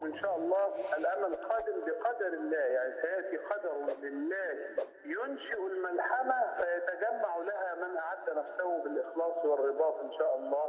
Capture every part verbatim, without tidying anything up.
إن شاء الله الأمل قادم بقدر الله، يعني سيأتي قدر لله ينشئ الملحمة فيتجمع لها من أعد نفسه بالإخلاص والرباط إن شاء الله.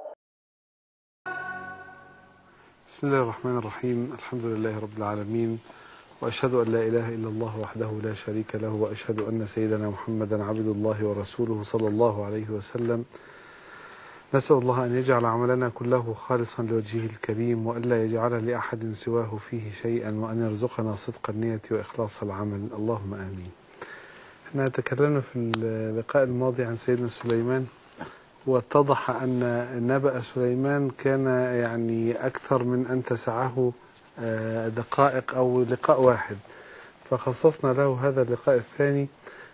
بسم الله الرحمن الرحيم. الحمد لله رب العالمين، وأشهد أن لا إله إلا الله وحده لا شريك له، وأشهد أن سيدنا محمدا عبد الله ورسوله صلى الله عليه وسلم. نسأل الله أن يجعل عملنا كله خالصا لوجهه الكريم، وألا يجعل لأحد سواه فيه شيئا، وأن يرزقنا صدق النية وإخلاص العمل، اللهم آمين. احنا تكلمنا في اللقاء الماضي عن سيدنا سليمان، واتضح أن نبأ سليمان كان يعني أكثر من أن تسعه دقائق أو لقاء واحد، فخصصنا له هذا اللقاء الثاني.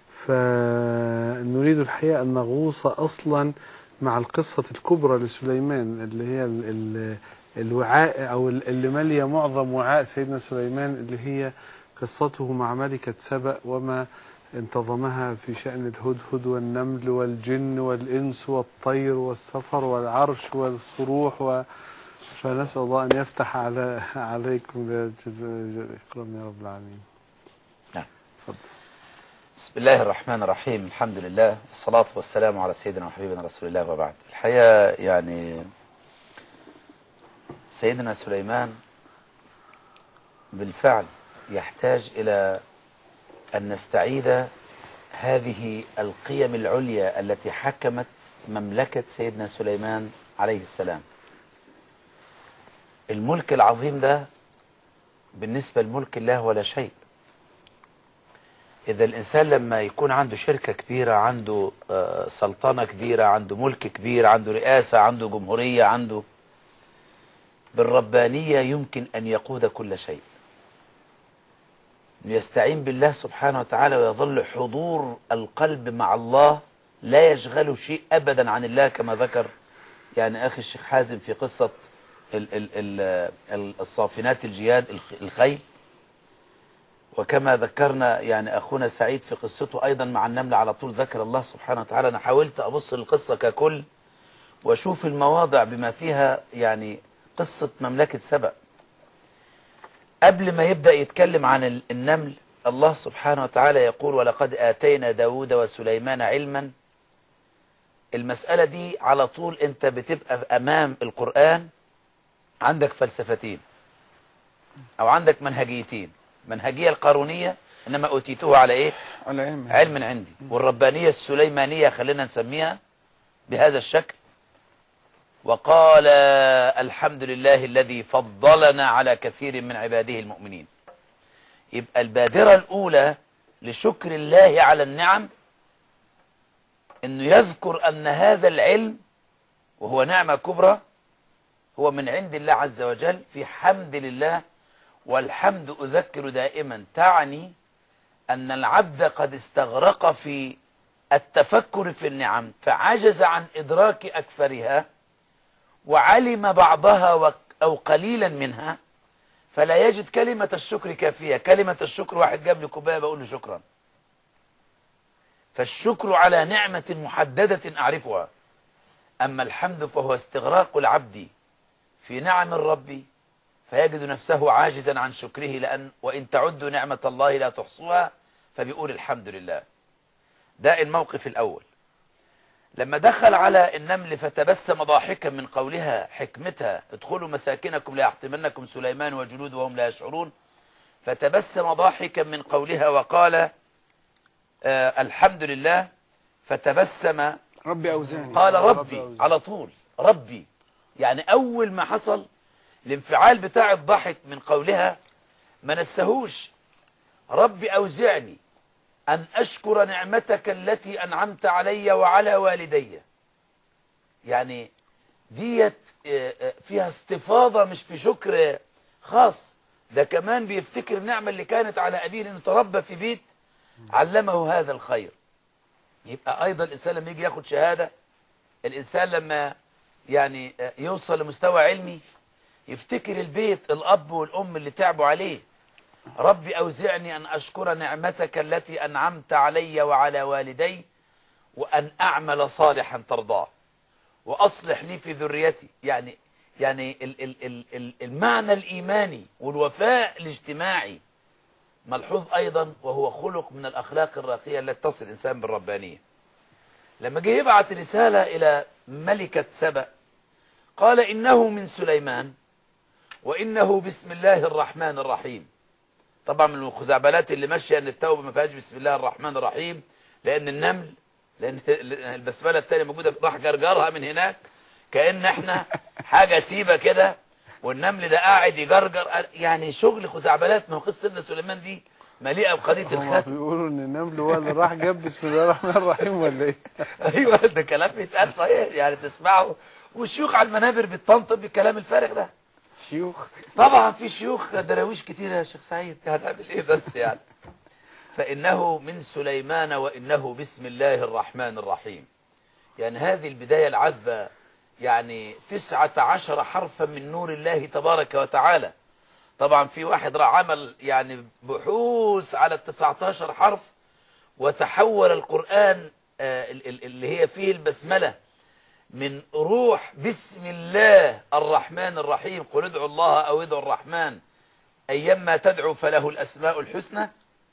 فنريد الحقيقة أن نغوص أصلا مع القصة الكبرى لسليمان، اللي هي ال ال الوعاء أو اللي مالية معظم وعاء سيدنا سليمان، اللي هي قصته مع ملكة سبأ وما انتظمها في شأن الهدهد والنمل والجن والإنس والطير والسفر والعرش والصروح و... فنسأل الله أن يفتح على عليكم بإكرام يا رب العالمين. نعم. بسم الله الرحمن الرحيم. الحمد لله والصلاة والسلام على سيدنا وحبيبنا رسول الله، وبعد. الحقيقة يعني سيدنا سليمان بالفعل يحتاج إلى أن نستعيد هذه القيم العليا التي حكمت مملكة سيدنا سليمان عليه السلام. الملك العظيم ده بالنسبة لملك الله ولا شيء. إذا الإنسان لما يكون عنده شركة كبيرة، عنده سلطنة كبيرة، عنده ملك كبير، عنده رئاسة، عنده جمهورية، عنده بالربانية يمكن أن يقود كل شيء، يستعين بالله سبحانه وتعالى، ويظل حضور القلب مع الله لا يشغله شيء أبدا عن الله، كما ذكر يعني أخي الشيخ حازم في قصة ال ال ال الصافنات الجياد الخيل، وكما ذكرنا يعني أخونا سعيد في قصته أيضا مع النمل، على طول ذكر الله سبحانه وتعالى. أنا حاولت أبص للقصة ككل وأشوف المواضع بما فيها يعني قصة مملكة سبأ. قبل ما يبدأ يتكلم عن النمل، الله سبحانه وتعالى يقول: ولقد آتينا داود وسليمان علما. المسألة دي على طول أنت بتبقى أمام القرآن عندك فلسفتين أو عندك منهجيتين. منهجية القارونية، إنما أوتيتوه على إيه؟ على علم علم عندي. والربانية السليمانية خلينا نسميها بهذا الشكل. وقال الحمد لله الذي فضلنا على كثير من عباده المؤمنين. يبقى البادرة الأولى لشكر الله على النعم إنه يذكر أن هذا العلم وهو نعمة كبرى هو من عند الله عز وجل، في حمد لله. والحمد أذكر دائما تعني أن العبد قد استغرق في التفكر في النعم فعجز عن إدراك أكثرها، وعلم بعضها أو قليلا منها، فلا يجد كلمة الشكر كافية. كلمة الشكر، واحد جاب لي كوباية بقول له شكرا. فالشكر على نعمة محددة أعرفها. أما الحمد فهو استغراق العبد في نعم الرب فيجد نفسه عاجزا عن شكره، لأن وإن تعدوا نعمة الله لا تحصوها، فبيقول الحمد لله. ده الموقف الأول. لما دخل على النمل فتبسم ضاحكا من قولها حكمتها: ادخلوا مساكنكم لا يحطمنكم سليمان وجنوده وهم لا يشعرون. فتبسم ضاحكا من قولها وقال آه الحمد لله. فتبسم ربي أوزعني، قال ربي, ربي أوزعني. على طول ربي. يعني أول ما حصل الانفعال بتاع الضحك من قولها ما نسهوش: ربي أوزعني أن أشكر نعمتك التي أنعمت علي وعلى والدي. يعني ديت فيها استفاضة، مش في شكر خاص، ده كمان بيفتكر النعمة اللي كانت على أبيه لأنه تربى في بيت علمه هذا الخير. يبقى أيضا الإنسان لما يجي ياخد شهادة، الإنسان لما يعني يوصل لمستوى علمي يفتكر البيت، الأب والأم اللي تعبوا عليه. ربي أوزعني أن أشكر نعمتك التي أنعمت علي وعلى والدي، وأن أعمل صالحا ترضاه، وأصلح لي في ذريتي. يعني يعني ال ال ال ال المعنى الإيماني والوفاء الاجتماعي ملحوظ أيضا، وهو خلق من الأخلاق الراقية التي تصل الإنسان بالربانية. لما جه يبعت رسالة إلى ملكة سبأ قال إنه من سليمان وإنه بسم الله الرحمن الرحيم. طبعا من الخزعبلات اللي ماشيه ان التوبه ما فيهاش بسم الله الرحمن الرحيم، لان النمل، لان البسمله الثانيه موجوده راح جرجرها من هناك كأن احنا حاجه سيبه كده، والنمل ده قاعد يجرجر، يعني شغل خزعبلات. ما هو قصه سيدنا سليمان دي مليئه بقضيه الختم. بيقولوا ان النمل هو اللي راح جاب بسم الله الرحمن الرحيم ولا ايه؟ ايوه ده كلام بيتقال صحيح، يعني تسمعه والشيوخ على المنابر بتطنطن بالكلام الفارغ ده. شيوخ طبعا في شيوخ دراويش كتير يا شيخ سعيد، هنعمل ايه بس يعني. فإنه من سليمان وإنه بسم الله الرحمن الرحيم. يعني هذه البداية العذبة، يعني تسعة عشر حرفا من نور الله تبارك وتعالى. طبعا في واحد راح عمل يعني بحوث على التسعة عشر حرف، وتحول القرآن اللي هي فيه البسملة من روح بسم الله الرحمن الرحيم، قل ادعوا الله أو ادعوا الرحمن أيما تدعو فله الأسماء الحسنى،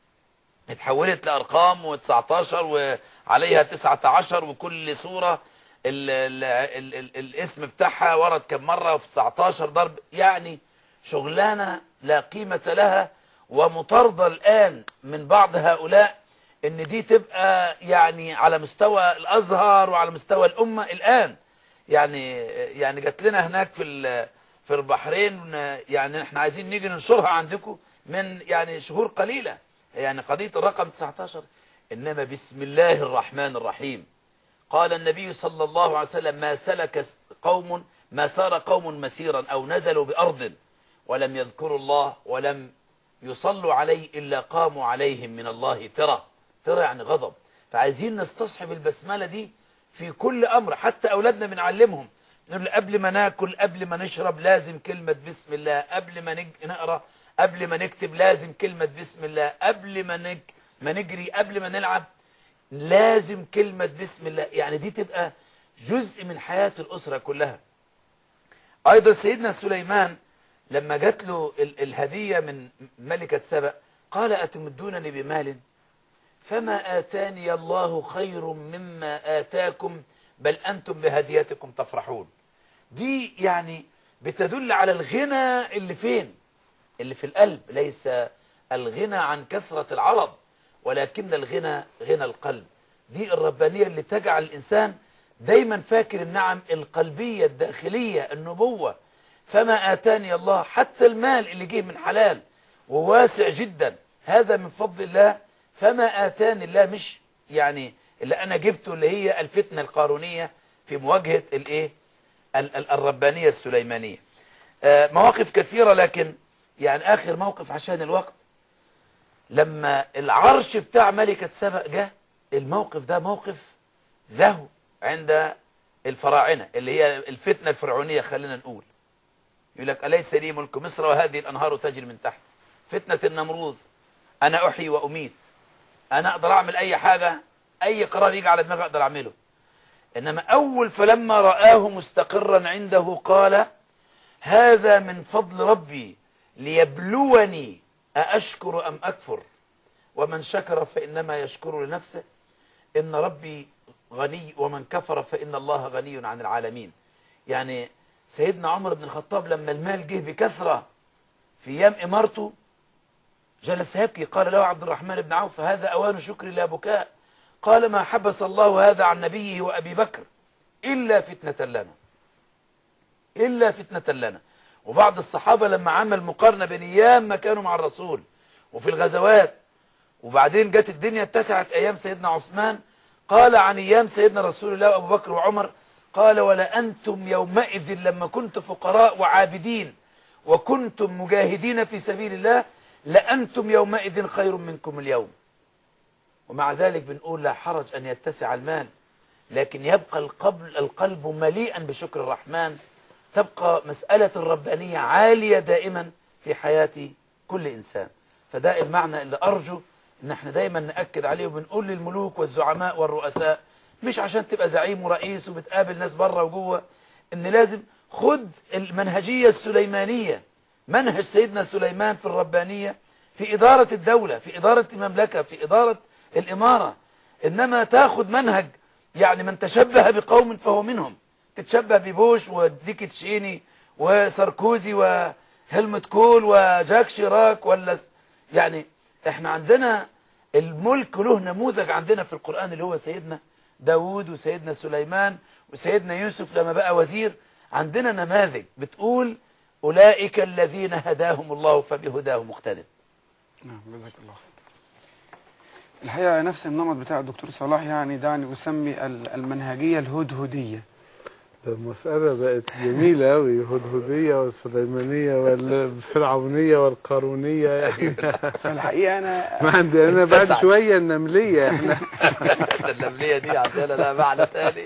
اتحولت لأرقام وتسعة عشر وعليها تسعة عشر، وكل سورة ال ال ال ال الاسم بتاعها ورد كم مرة في تسعة عشر ضرب. يعني شغلانة لا قيمة لها، ومطاردة الآن من بعض هؤلاء ان دي تبقى يعني على مستوى الازهر وعلى مستوى الامه الان. يعني يعني جات لنا هناك في في البحرين، يعني احنا عايزين نيجي ننشرها عندكم من يعني شهور قليله، يعني قضيه الرقم تسعة عشر. انما بسم الله الرحمن الرحيم قال النبي صلى الله عليه وسلم ما سلك قوم ما سار قوم مسيرا او نزلوا بارض ولم يذكروا الله ولم يصلوا عليه الا قاموا عليهم من الله ترى. ترى يعني غضب. فعايزين نستصحب البسمله دي في كل امر، حتى اولادنا بنعلمهم نقول قبل ما ناكل قبل ما نشرب لازم كلمه بسم الله، قبل ما نقرا قبل ما نكتب لازم كلمه بسم الله، قبل ما نج... ما نجري قبل ما نلعب لازم كلمه بسم الله. يعني دي تبقى جزء من حياه الاسره كلها. ايضا سيدنا سليمان لما جات له ال... الهديه من ملكه سبأ قال اتمدونني بمال فما آتاني الله خير مما آتاكم بل أنتم بهديتكم تفرحون. دي يعني بتدل على الغنى اللي فين؟ اللي في القلب. ليس الغنى عن كثرة العرض، ولكن الغنى غنى القلب. دي الربانية اللي تجعل الإنسان دايما فاكر النعم القلبية الداخلية، النبوة. فما آتاني الله، حتى المال اللي جه من حلال وواسع جدا هذا من فضل الله. فما آتاني الله، مش يعني اللي أنا جبته اللي هي الفتنة القارونية في مواجهة الإيه الربانية السليمانية. آه مواقف كثيرة، لكن يعني آخر موقف عشان الوقت، لما العرش بتاع ملكة سبأ جاء، الموقف ده موقف زهو عند الفراعنة اللي هي الفتنة الفرعونية. خلينا نقول يقول لك أليس لي ملك مصر وهذه الأنهار تجري من تحت. فتنة النمروذ، أنا أحيي وأميت، أنا أقدر أعمل أي حاجة، أي قرار يجي على دماغي أقدر أعمله. إنما أول فلما رآه مستقرا عنده قال هذا من فضل ربي ليبلوني أأشكر أم أكفر ومن شكر فإنما يشكر لنفسه إن ربي غني ومن كفر فإن الله غني عن العالمين. يعني سيدنا عمر بن الخطاب لما المال جه بكثرة في أيام إمارته جلس يبكي. قال له عبد الرحمن بن عوف هذا أوان شكر لا بكاء. قال ما حبس الله هذا عن نبيه وأبي بكر إلا فتنة لنا، إلا فتنة لنا. وبعض الصحابة لما عمل مقارنة بين أيام ما كانوا مع الرسول وفي الغزوات، وبعدين جت الدنيا اتسعت أيام سيدنا عثمان، قال عن أيام سيدنا رسول الله وأبو بكر وعمر، قال ولا أنتم يومئذ لما كنت فقراء وعابدين وكنتم مجاهدين في سبيل الله لأنتم يومئذ خير منكم اليوم. ومع ذلك بنقول لا حرج أن يتسع المال، لكن يبقى القلب, القلب مليئا بشكر الرحمن، تبقى مسألة الربانية عالية دائما في حياة كل إنسان. فده المعنى اللي أرجو إن احنا دايما نأكد عليه، وبنقول للملوك والزعماء والرؤساء، مش عشان تبقى زعيم ورئيس وبتقابل ناس بره وجوه، إن لازم خد المنهجية السليمانية، منهج سيدنا سليمان في الربانية في إدارة الدولة، في إدارة المملكة، في إدارة الإمارة. إنما تاخد منهج يعني من تشبه بقوم فهو منهم، تتشبه ببوش وديك تشيني وساركوزي وهلمت كول وجاك شيراك ولا يعني احنا عندنا الملك له نموذج عندنا في القرآن اللي هو سيدنا داود وسيدنا سليمان وسيدنا يوسف لما بقى وزير. عندنا نماذج بتقول أولئك الذين هداهم الله فبهداه مقتدم. نعم جزاك الله خير. الحقيقة نفس النمط بتاع الدكتور صلاح، يعني دعني أسمي المنهجية الهدهدية. ده المسألة بقت جميلة أوي، هدهدية والسليمانية والفرعونية والقارونية يعني. فالحقيقة أنا ما عندي أنا بعد شوية النملية احنا. النملية دي عندنا لها معنى تاني.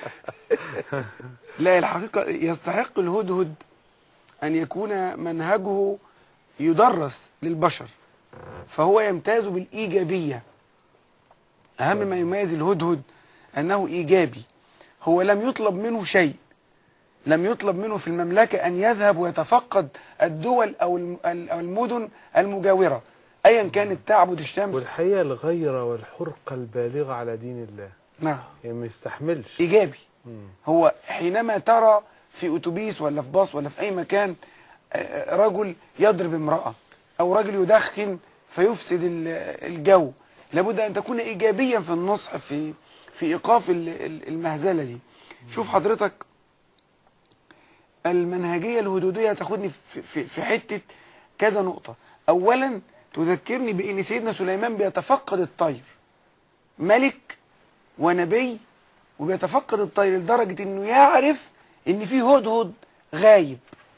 لا الحقيقة يستحق الهدهد أن يكون منهجه يدرس للبشر، فهو يمتاز بالإيجابية. أهم ما يميز الهدهد أنه إيجابي. هو لم يطلب منه شيء، لم يطلب منه في المملكة أن يذهب ويتفقد الدول أو المدن المجاورة أيا كانت تعبد الشمس. والحقيقة الغيرة والحرقة البالغة على دين الله. نعم يعني ما يستحملش. إيجابي. مم. هو حينما ترى في أتوبيس ولا في باص ولا في أي مكان رجل يضرب امرأة أو رجل يدخن فيفسد الجو، لابد أن تكون إيجابيا في النصح في في إيقاف المهزلة دي. شوف حضرتك المنهجية الهدودية تاخدني في, في, في حتة كذا نقطة. أولا تذكرني بأن سيدنا سليمان بيتفقد الطير، ملك ونبي وبيتفقد الطير لدرجة أنه يعرف أن في هدهد غايب.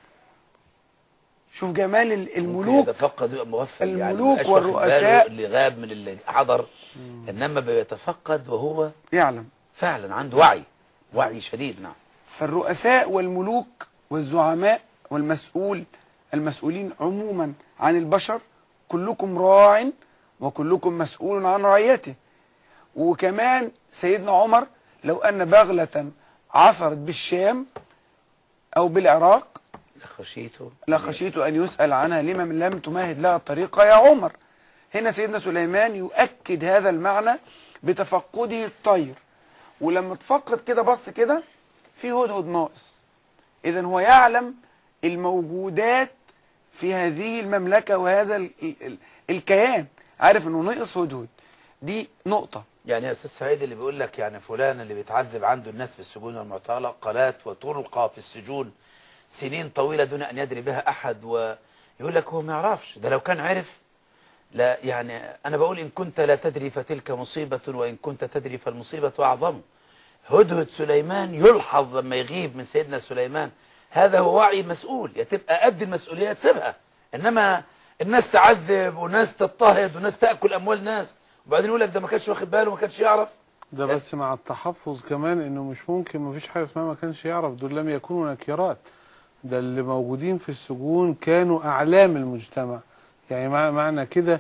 شوف جمال الملوك، يتفقد مغفل الملوك يعني والرؤساء اللي غاب من اللي حضر، إنما بيتفقد وهو يعلم فعلا عنده وعي، وعي شديد. نعم. فالرؤساء والملوك والزعماء والمسؤول المسؤولين عموما عن البشر كلكم راع وكلكم مسؤول عن رعيته. وكمان سيدنا عمر لو أن بغلة عثرت بالشام أو بالعراق لخشيت لخشيت أن يسأل عنها لما لم تمهد لها الطريقة يا عمر. هنا سيدنا سليمان يؤكد هذا المعنى بتفقده الطير، ولما تفقد كده بص كده في هدهد ناقص. إذن هو يعلم الموجودات في هذه المملكة وهذا ال ال الكيان، عارف انه نقص هدهد. دي نقطة. يعني يا أستاذ سعيد اللي بيقول لك يعني فلان اللي بيتعذب عنده الناس في السجون والمعتقلات وتلقى في السجون سنين طويلة دون أن يدري بها أحد، ويقول لك هو ما يعرفش، ده لو كان عرف. لا يعني أنا بقول إن كنت لا تدري فتلك مصيبة وإن كنت تدري فالمصيبة أعظم. هدهد سليمان يلحظ لما يغيب من سيدنا سليمان، هذا هو وعي مسؤول، يا تبقى قد المسؤولية تسيبها. إنما الناس تعذب وناس تضطهد وناس تأكل أموال ناس وبعدين يقول لك ده ما كانش واخد باله وما كانش يعرف. ده بس مع التحفظ كمان انه مش ممكن، ما فيش حاجه اسمها ما كانش يعرف، دول لم يكونوا نكرات، ده اللي موجودين في السجون كانوا اعلام المجتمع. يعني معنى كده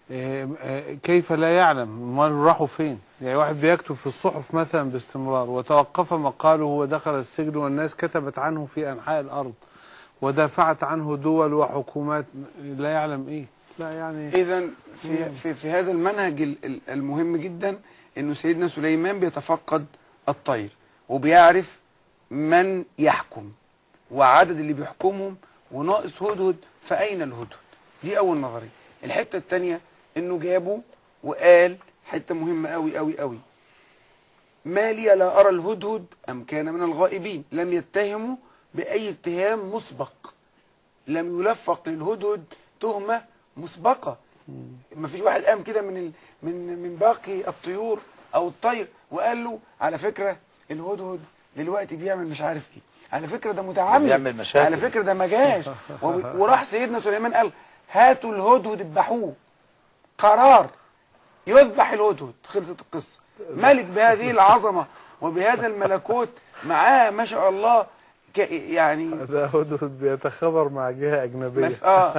كيف لا يعلم؟ امال راحوا فين؟ يعني واحد بيكتب في الصحف مثلا باستمرار وتوقف مقاله ودخل السجن والناس كتبت عنه في انحاء الارض ودافعت عنه دول وحكومات، لا يعلم ايه؟ لا يعني اذا في, في في هذا المنهج المهم جدا انه سيدنا سليمان بيتفقد الطير وبيعرف من يحكم وعدد اللي بيحكمهم وناقص هدهد، فاين الهدهد؟ دي اول نظريه. الحته الثانيه انه جابه وقال حته مهمه قوي قوي قوي، ما لي لا ارى الهدهد ام كان من الغائبين. لم يتهموا باي اتهام مسبق، لم يلفق للهدهد تهمه مسبقه. ما فيش واحد قام كده من ال... من من باقي الطيور او الطير وقال له على فكره الهدهد دلوقتي بيعمل مش عارف ايه، على فكره ده متعمد، بيعمل مشاكل، على فكره ده ما جاش. وراح سيدنا سليمان قال هاتوا الهدهد اذبحوه، قرار يذبح الهدهد. خلصت القصه. ملك بهذه العظمه وبهذا الملكوت معاه ما شاء الله ك... يعني ده هدهد بيتخابر مع جهه اجنبيه. مف... اه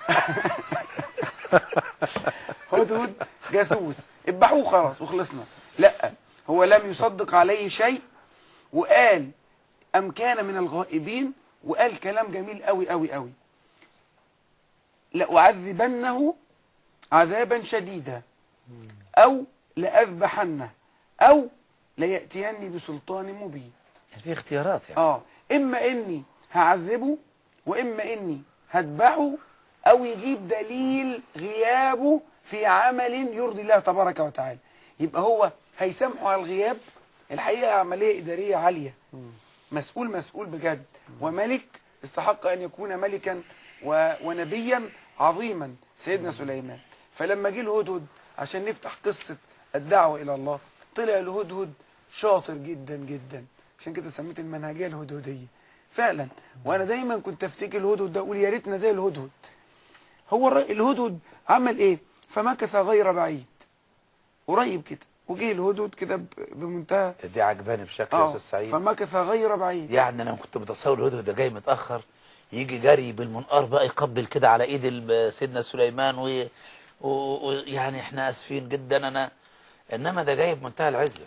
هدهد جاسوس، اذبحوه خلاص وخلصنا. لا، هو لم يصدق عليه شيء وقال أم كان من الغائبين، وقال كلام جميل قوي قوي قوي: لأعذبنه عذابا شديدا أو لأذبحنه أو ليأتيني بسلطان مبين. يعني في اختيارات يعني. اه إما إني هعذبه، وإما إني هذبحه، أو يجيب دليل غيابه في عمل يرضي الله تبارك وتعالى. يبقى هو هيسامحه على الغياب. الحقيقة عملية إدارية عالية، مسؤول مسؤول بجد، وملك استحق أن يكون ملكا و... ونبيا عظيما سيدنا سليمان. فلما جه الهدهد عشان نفتح قصة الدعوة إلى الله، طلع الهدهد شاطر جدا جدا، عشان كده سميت المنهجية الهدهدية فعلا. وأنا دايما كنت أفتكر الهدهد ده أقول يا ريتنا زي الهدهد. هو الهدهد عمل إيه؟ فمكث غير بعيد، قريب كده، وجه الهدهد كده بمنتهى دي عجباني بشكل يا استاذ سعيد. فمكث غير بعيد. يعني انا كنت متصور الهدهد ده جاي متاخر، يجي جري بالمنقار بقى يقبل كده على ايد سيدنا سليمان ويعني و... و... احنا اسفين جدا انا، انما ده جاي بمنتهى العزه.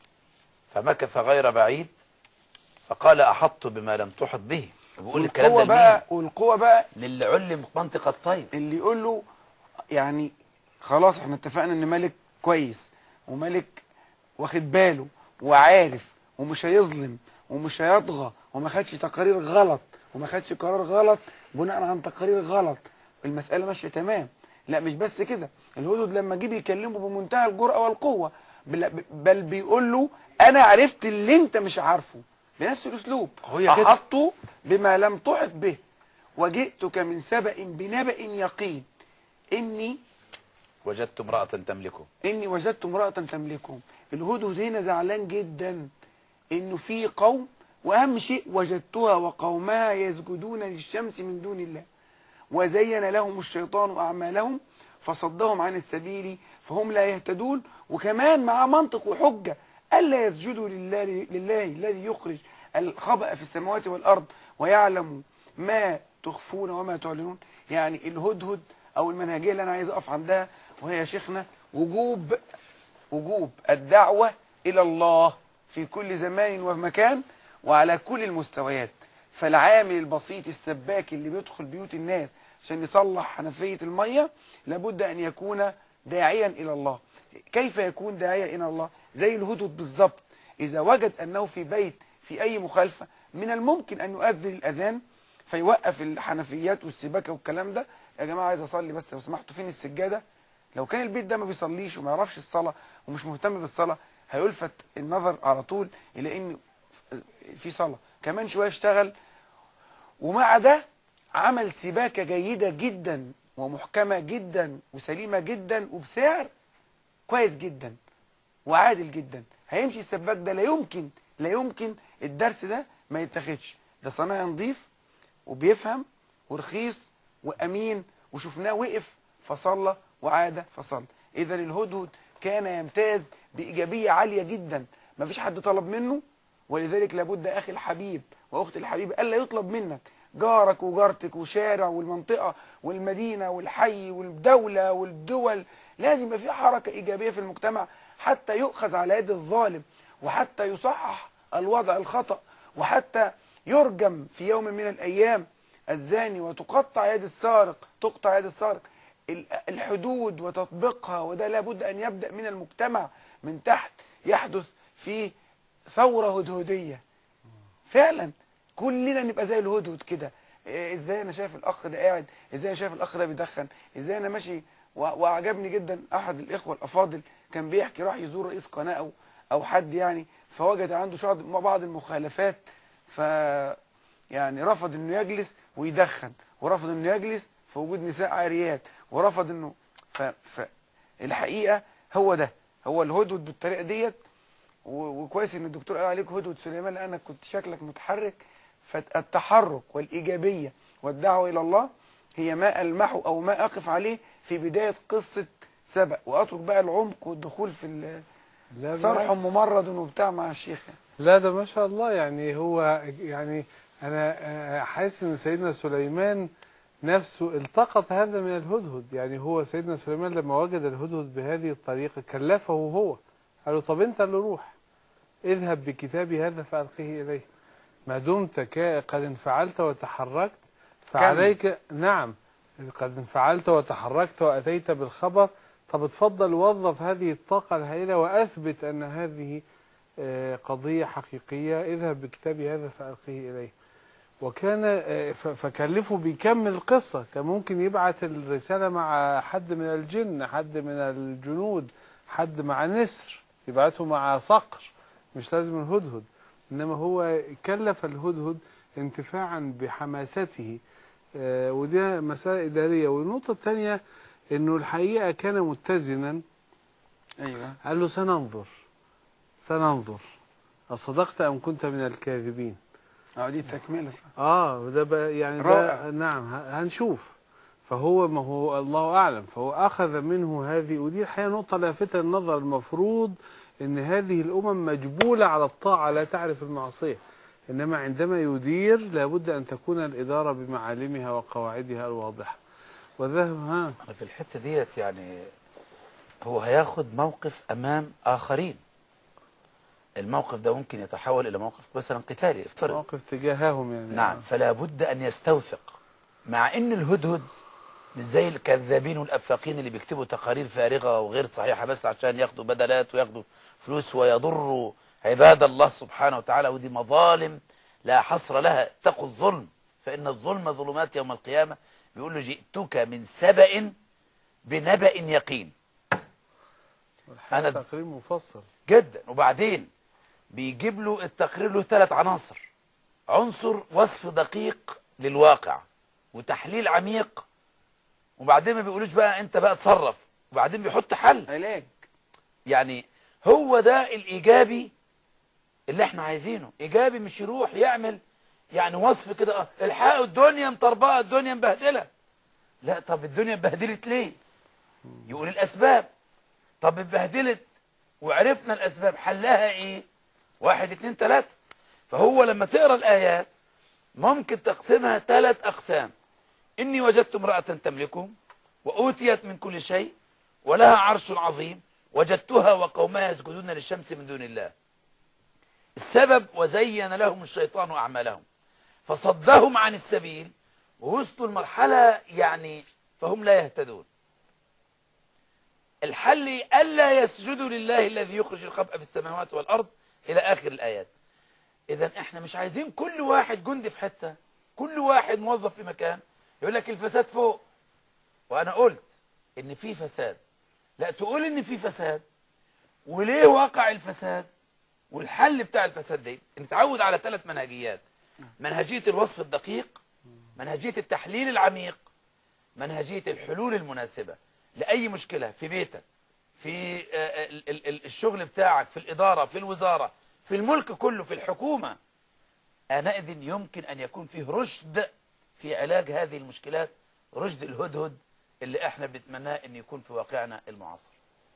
فمكث غير بعيد فقال احطت بما لم تحط به. بيقول الكلام ده بقى، والقوه بقى للي علم منطق الطير، اللي يقول له يعني خلاص احنا اتفقنا ان ملك كويس وملك واخد باله وعارف ومش هيظلم ومش هيطغى وما خدش تقارير غلط وما خدش قرار غلط بناء عن تقارير غلط، المسألة ماشية تمام. لا مش بس كده، الهدهد لما جه بيكلمه بمنتهى الجرأة والقوة، بل بيقول له انا عرفت اللي انت مش عارفه، بنفس الاسلوب. احطه بما لم تحط به وجئتك من سبأ بنبأ يقين اني وجدت امرأة تملكهم إني وجدت امرأة تملكهم. الهدهد هنا زعلان جدا إنه في قوم، وأهم شيء وجدتها وقومها يسجدون للشمس من دون الله وزين لهم الشيطان أعمالهم فصدهم عن السبيل فهم لا يهتدون. وكمان مع منطق وحجة ألا يسجدوا لله, لله الذي يخرج الخبأ في السماوات والأرض ويعلم ما تخفون وما تعلنون. يعني الهدهد أو المنهجية اللي أنا عايز أقف عندها وهي يا شيخنا وجوب وجوب الدعوة إلى الله في كل زمان ومكان وعلى كل المستويات. فالعامل البسيط السباك اللي بيدخل بيوت الناس عشان يصلح حنفية المية لابد أن يكون داعيا إلى الله. كيف يكون داعيا إلى الله؟ زي الهدهد بالظبط، إذا وجد أنه في بيت في أي مخالفة من الممكن أن يؤذن الأذان فيوقف الحنفيات والسباكة والكلام ده. يا جماعة عايز أصلي بس لو سمحتوا فين السجادة؟ لو كان البيت ده ما بيصليش وما يعرفش الصلاة ومش مهتم بالصلاة هيلفت النظر على طول إلى إن في صلاة. كمان شوية اشتغل ومع ده عمل سباكة جيدة جدا ومحكمة جدا وسليمة جدا وبسعر كويس جدا وعادل جدا. هيمشي السباك ده لا يمكن لا يمكن الدرس ده ما يتاخدش. ده صنايعي نظيف وبيفهم ورخيص وأمين، وشفناه وقف فصلى وعاد فصلى. إذا الهدهد كان يمتاز بإيجابية عالية جدا، ما فيش حد طلب منه. ولذلك لابد أخي الحبيب وأختي الحبيبة ألا يطلب منك جارك وجارتك وشارع والمنطقة والمدينة والحي والدولة والدول، لازم يبقى في حركة إيجابية في المجتمع حتى يؤخذ على يد الظالم وحتى يصحح الوضع الخطأ وحتى يرجم في يوم من الأيام الزاني وتقطع يد السارق تقطع يد السارق. الحدود وتطبيقها، وده لابد أن يبدأ من المجتمع من تحت، يحدث في ثورة هدهدية فعلا. كلنا نبقى زي الهدهد كده. ازاي انا شايف الاخ ده قاعد، ازاي انا شايف الاخ ده بيدخن، ازاي انا ماشي. وعجبني جدا احد الاخوه الافاضل كان بيحكي راح يزور رئيس قناه او او حد يعني، فوجد عنده بعض المخالفات، ف يعني رفض انه يجلس ويدخن، ورفض انه يجلس في وجود نساء عاريات، ورفض انه ف... ف... الحقيقه هو ده هو الهدهد بالطريقه ديت. وكويس ان الدكتور قال عليك هدهد سليمان لانك كنت شكلك متحرك. فالتحرك والايجابيه والدعوه الى الله هي ما المحه او ما اقف عليه في بدايه قصه سبأ، واترك بقى العمق والدخول في صرح ممرض وبتاع مع الشيخ. لا ده ما شاء الله. يعني هو يعني انا حاسس ان سيدنا سليمان نفسه التقط هذا من الهدهد. يعني هو سيدنا سليمان لما وجد الهدهد بهذه الطريقه كلفه هو، قال له طب انت اللي روح اذهب بكتابي هذا فألقه إليه. ما دمت كا- قد انفعلت وتحركت فعليك، نعم، قد انفعلت وتحركت وأتيت بالخبر، طب اتفضل وظف هذه الطاقة الهائلة وأثبت أن هذه آه، قضية حقيقية، اذهب بكتابي هذا فألقيه إليه. وكان آه، ف- فكلفه بيكمل القصة، كان ممكن يبعت الرسالة مع حد من الجن، حد من الجنود، حد مع نسر، يبعته مع صقر، مش لازم الهدهد. إنما هو كلف الهدهد انتفاعا بحماسته، آه، ودي مسألة إدارية. والنقطة الثانية إنه الحقيقة كان متزنا، ايوه. قال له سننظر سننظر أصدقت أم كنت من الكاذبين. اه دي تكمله صح. اه ده بقى يعني رائع. ده نعم ه- هنشوف. فهو ما هو الله اعلم، فهو اخذ منه هذه، ودي الحقيقه نقطه لافتة للنظر. المفروض ان هذه الامم مجبوله على الطاعه لا تعرف المعصيه، انما عندما يدير لابد ان تكون الاداره بمعالمها وقواعدها الواضحه. وذهب ها أنا في الحتة ديت يعني هو هياخد موقف أمام آخرين، الموقف ده ممكن يتحول إلى موقف مثلا قتالي افترض. موقف تجاههم يعني. نعم، فلا بد أن يستوثق، مع أن الهدهد مش زي الكذابين والأفاقين اللي بيكتبوا تقارير فارغة وغير صحيحة بس عشان ياخدوا بدلات وياخدوا فلوس ويضروا عباد الله سبحانه وتعالى، ودي مظالم لا حصر لها. اتقوا الظلم فإن الظلم ظلمات يوم القيامة. بيقول له جئتك من سبأ بنبأ يقين. أنا أنا تقرير مفصل جدا. وبعدين بيجيب له التقرير له ثلاث عناصر: عنصر وصف دقيق للواقع، وتحليل عميق، وبعدين ما بيقولوش بقى انت بقى تصرف، وبعدين بيحط حل. علاج. يعني هو ده الايجابي اللي احنا عايزينه، ايجابي مش يروح يعمل يعني وصف كده اه الحقوا الدنيا مطربقه، الدنيا مبهدله. لا، طب الدنيا اتبهدلت ليه؟ يقول الاسباب. طب اتبهدلت وعرفنا الاسباب، حلها ايه؟ واحد اتنين تلاته. فهو لما تقرا الايات ممكن تقسمها ثلاث اقسام: اني وجدت امراه تملكهم واوتيت من كل شيء ولها عرش عظيم وجدتها وقومها يسجدون للشمس من دون الله. السبب: وزين لهم الشيطان اعمالهم فصدهم عن السبيل ووصلوا المرحله يعني فهم لا يهتدون. الحل: الا يسجدوا لله الذي يخرج الخبء في السماوات والارض، الى اخر الايات. اذا احنا مش عايزين كل واحد جندي في حته، كل واحد موظف في مكان يقول لك الفساد فوق. وانا قلت ان في فساد، لا تقول ان في فساد وليه وقع الفساد والحل بتاع الفساد ده. نتعود على ثلاث منهجيات: منهجيه الوصف الدقيق، منهجيه التحليل العميق، منهجيه الحلول المناسبه لاي مشكله في بيتك، في الشغل بتاعك، في الاداره، في الوزاره، في الملك كله، في الحكومه. آنئذ يمكن أن يكون فيه رشد في علاج هذه المشكلات، رشد الهدهد اللي احنا بنتمناه أن يكون في واقعنا المعاصر.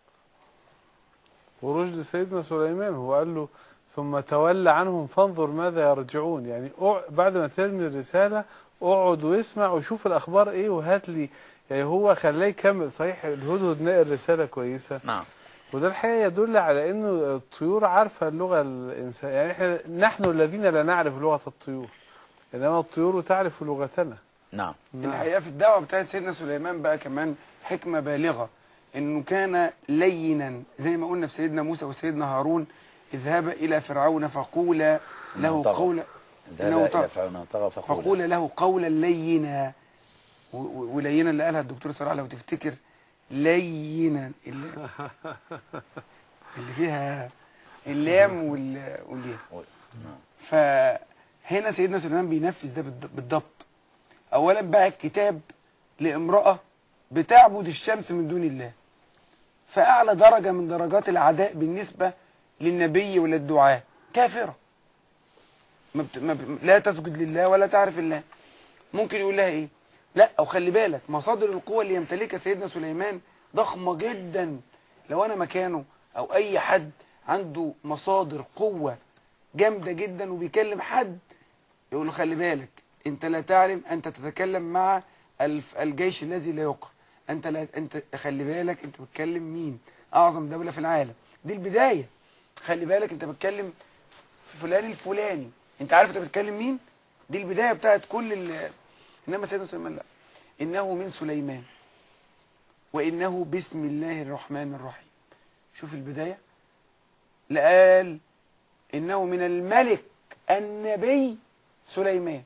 ورشد سيدنا سليمان، هو قال له ثم تولى عنهم فانظر ماذا يرجعون، يعني بعد ما ترمي الرسالة اقعد واسمع وشوف الأخبار إيه وهات لي. يعني هو خلاه يكمل. صحيح الهدهد نقل الرسالة كويسة، نعم، وده الحقيقة يدل على انه الطيور عارفة اللغة الانسان. يعني احنا نحن الذين لا نعرف لغة الطيور، انما الطيور تعرف لغتنا. نعم. الحقيقه في الدعوه بتاعت سيدنا سليمان بقى كمان حكمه بالغه، انه كان لينا زي ما قلنا في سيدنا موسى وسيدنا هارون: اذهبا الى فرعون فقولا له قولا انه طغى طغى فقولا له قولا لينا. ولينا اللي قالها الدكتور صلاح لو تفتكر، لينا اللي, اللي فيها اللام واللام. فهنا سيدنا سليمان بينفذ ده بالضبط. اولا بقى الكتاب لامرأة بتعبد الشمس من دون الله، فاعلى درجة من درجات العداء بالنسبة للنبي وللدعاء، كافرة ما بت... ما ب... لا تسجد لله ولا تعرف الله. ممكن يقول لها ايه؟ لا، او خلي بالك مصادر القوة اللي يمتلكها سيدنا سليمان ضخمة جدا. لو انا مكانه او اي حد عنده مصادر قوة جامدة جدا وبيكلم حد، يقول له خلي بالك انت لا تعلم، انت تتكلم مع الجيش الذي لا يقهر، انت لا انت خلي بالك انت بتكلم مين؟ اعظم دولة في العالم. دي البداية. خلي بالك انت بتكلم في فلان الفلاني، انت عارف انت بتتكلم مين؟ دي البدايه بتاعت كل ال... انما سيدنا سليمان لا، انه من سليمان وانه بسم الله الرحمن الرحيم. شوف البدايه، لا قال انه من الملك النبي سليمان،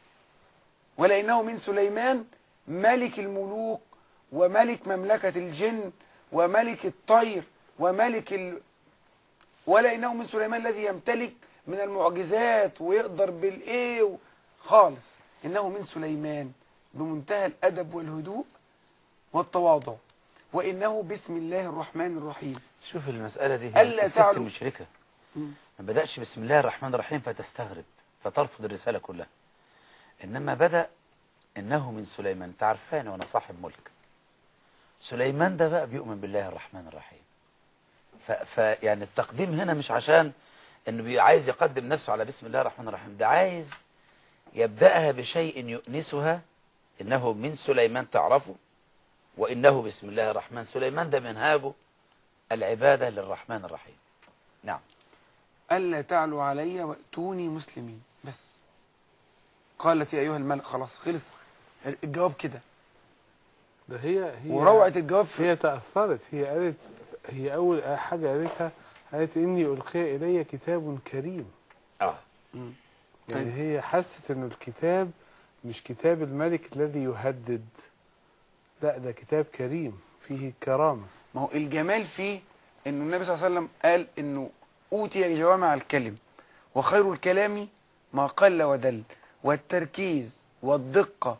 ولا انه من سليمان ملك الملوك وملك مملكه الجن وملك الطير وملك ال... ولا انه من سليمان الذي يمتلك من المعجزات ويقدر بالايه خالص. انه من سليمان بمنتهى الادب والهدوء والتواضع، وانه بسم الله الرحمن الرحيم. شوف المسألة دي ألا هي الست تعلو- مشركة، ما بدأش بسم الله الرحمن الرحيم فتستغرب فترفض الرسالة كلها، إنما بدأ إنه من سليمان. تعرفاني وأنا صاحب ملك، سليمان ده بقى بيؤمن بالله الرحمن الرحيم. ف... ف يعني التقديم هنا مش عشان إنه بي- عايز يقدم نفسه على بسم الله الرحمن الرحيم، ده عايز يبدأها بشيء يؤنسها. إنه من سليمان تعرفه، وإنه بسم الله الرحمن. سليمان ده منهاجه العبادة للرحمن الرحيم. نعم. ألا تعلوا علي وأتوني مسلمين. بس قالت يا أيها الملك، خلاص خلص الجواب كده. ده هي هي وروعة الجواب في هي تأثرت. هي قالت، هي أول حاجة قالتها قالت إني ألقي إلي كتاب كريم. آه. مم. يعني طيب. هي حست إنه الكتاب مش كتاب الملك الذي يهدد، لا ده كتاب كريم فيه كرامة. ما هو الجمال فيه إنه النبي صلى الله عليه وسلم قال إنه أوتي جوامع الكلم وخير الكلام ما قل ودل، والتركيز والدقة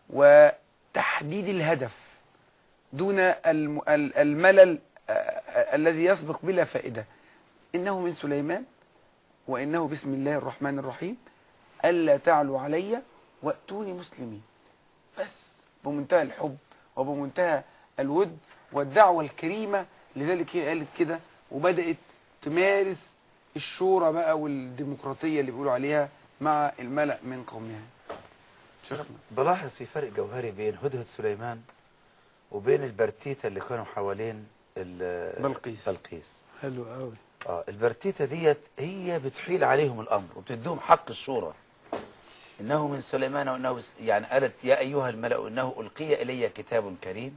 وتحديد الهدف دون الم- ال- الملل آه، آه، الذي يسبق بلا فائدة. إنه من سليمان وإنه بسم الله الرحمن الرحيم ألا تعلوا علي وأتوني مسلمين. بس بمنتهى الحب وبمنتهى الود والدعوة الكريمة. لذلك هي قالت كده وبدأت تمارس الشورى بقى والديمقراطية اللي بيقولوا عليها مع الملأ من قومها. شيخنا بلاحظ في فرق جوهري بين هدهد سليمان وبين البرتيتة اللي كانوا حوالين ال- بلقيس. بلقيس. حلو قوي. اه البرتيتة ديت هي بتحيل عليهم الأمر وبتديهم حق الشورى. إنه من سليمان وإنه بس- يعني قالت يا أيها الملأ إنه ألقي إلي كتاب كريم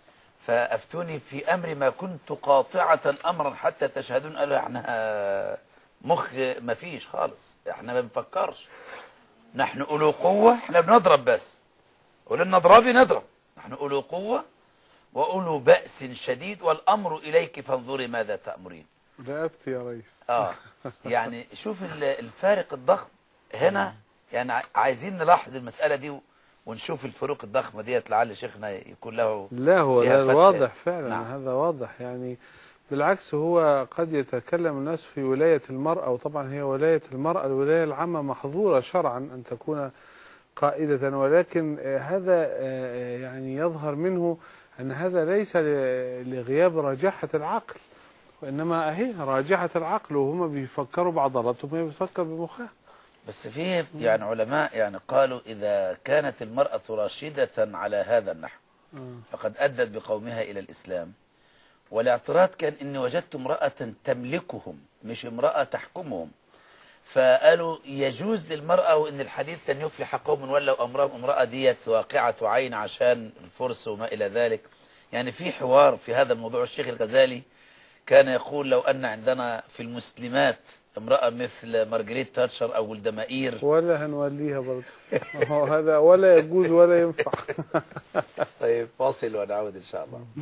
فأفتوني في أمر ما كنت قاطعة أمرا حتى تشهدون. قالوا احنا مخ ما فيش خالص، احنا ما بنفكرش، نحن أولو قوة، احنا بنضرب بس، ولن نضربي نضرب، نحن أولو قوة وأولو بأس شديد والأمر إليك فانظري ماذا تأمرين. رقبتي يا ريس. اه يعني شوف ال- الفارق الضخم هنا. يعني ع- عايزين نلاحظ المسألة دي و- ونشوف الفروق الضخمة ديت لعل شيخنا يكون له لا هو فيها ده فتح. واضح فعلا. نعم. هذا واضح يعني. بالعكس هو قد يتكلم الناس في ولاية المرأة، وطبعا هي ولاية المرأة الولاية العامة محظورة شرعا أن تكون قائدة، ولكن آه، هذا آه، يعني يظهر منه أن هذا ليس ل- لغياب راجحة العقل، وإنما أهي راجحة العقل وهم بيفكروا بعضلاتهم وهي بتفكر بمخها. بس في يعني علماء يعني قالوا إذا كانت المرأة راشدة على هذا النحو فقد أدت بقومها إلى الإسلام. والاعتراض كان إني وجدت امرأة تملكهم مش امرأة تحكمهم، فقالوا يجوز للمرأة وإن الحديث لن يفلح قوم ولوا أمرهم امرأة ديت واقعة عين عشان الفرس وما إلى ذلك. يعني في حوار في هذا الموضوع. الشيخ الغزالي كان يقول لو أن عندنا في المسلمات امرأة مثل مارجريت تاتشر أو الدمائير ولا هنوليها برضه. هو هذا ولا يجوز ولا ينفع. طيب فاصل ونعود إن شاء الله.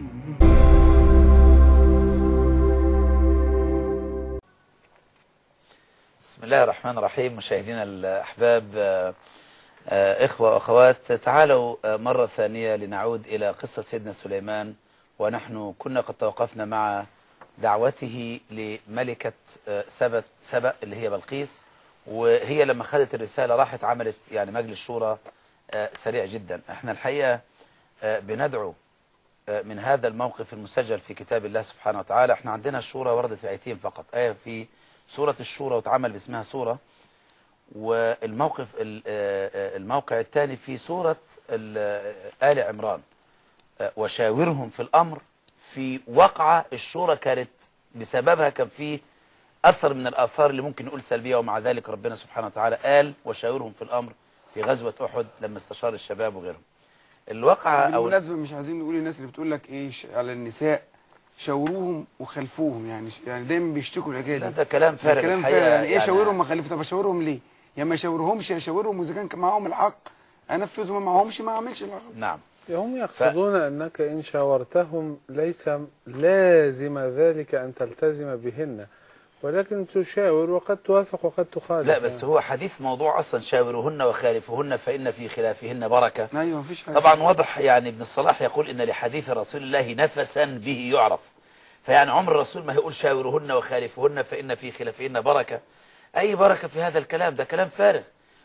بسم الله الرحمن الرحيم. مشاهدينا الأحباب، آه، آه، إخوة وأخوات، تعالوا آه، مرة ثانية لنعود إلى قصة سيدنا سليمان. ونحن كنا قد توقفنا مع دعوته لملكة آه، سبت سبأ اللي هي بلقيس، وهي لما خدت الرسالة راحت عملت يعني مجلس شورى آه، سريع جدا. احنا الحقيقة آه، بندعو آه، من هذا الموقف المسجل في كتاب الله سبحانه وتعالى. احنا عندنا الشورى وردت في آيتين فقط، آية في سورة الشورى وتعمل باسمها سورة، والموقف ال- آه، آه، الموقع الثاني في سورة ال- آه، آل عمران، آه، وشاورهم في الأمر. في وقعة الشورى كانت بسببها كان في أثر من الآثار اللي ممكن نقول سلبية، ومع ذلك ربنا سبحانه وتعالى قال وشاورهم في الأمر في غزوة أحد لما استشار الشباب وغيرهم. الواقعة أو بالمناسبة مش عايزين نقول الناس اللي بتقول لك ايه ش- على النساء شاوروهم وخلفوهم، يعني ش- يعني دايما بيشتكوا الحكايه لا دي. ده كلام فارغ كلام الحقيقة. فارغ، يعني ايه شاورهم ما خلفوا؟ طب اشاورهم ليه؟ يا ما اشاورهمش اشاورهم، واذا كان معاهم الحق انفذه، ما معاهمش ما اعملش الحق. نعم. هم يقصدون أنك إن شاورتهم ليس لازم ذلك أن تلتزم بهن، ولكن تشاور وقد توافق وقد تخالف. لا بس هو حديث موضوع أصلا شاوروهن وخالفوهن فإن في خلافهن بركة. ايوه مفيش حاجه. طبعا واضح، يعني ابن الصلاح يقول إن لحديث رسول الله نفسا به يعرف، فيعني عمر الرسول ما هيقول شاورهن وخالفوهن فإن في خلافهن بركة. أي بركة في هذا الكلام؟ ده كلام فارغ.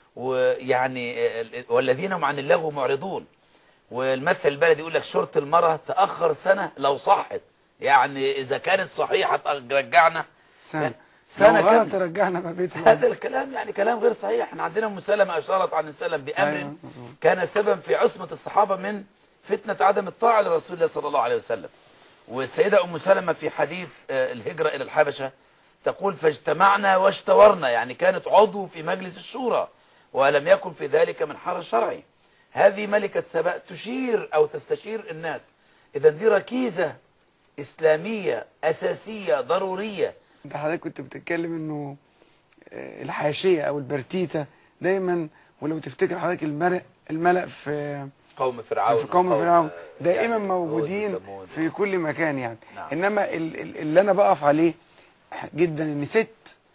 ويعني والذين هم عن اللغو معرضون. والمثل البلدي يقول لك شرط المرأة تأخر سنة لو صحت، يعني إذا كانت صحيحة رجعنا سنه سنة لو غلط كاملة. رجعنا بقى بيت هذا الكلام يعني كلام غير صحيح. احنا عندنا ام سلمة اشارت عن سلم بامر أيوة، مظبوط. كان سببا في عصمة الصحابة من فتنة عدم الطاعة لرسول الله صلى الله عليه وسلم. والسيدة ام سلمة في حديث آه، الهجرة الى الحبشة تقول فاجتمعنا واشتورنا، يعني كانت عضو في مجلس الشورى ولم يكن في ذلك من حرج شرعي. هذه ملكة سبأ تشير او تستشير الناس. اذا دي ركيزة اسلامية اساسية ضرورية. انت حضرتك كنت بتتكلم انه آه، الحاشيه او البرتيته دايما، ولو تفتكر حضرتك الملأ الملأ في قوم فرعون في قوم وقوم، فرعون آه، دائما يعني موجودين هود وثمود. في كل مكان يعني. نعم. انما ال- ال- اللي انا بقف عليه جدا ان ست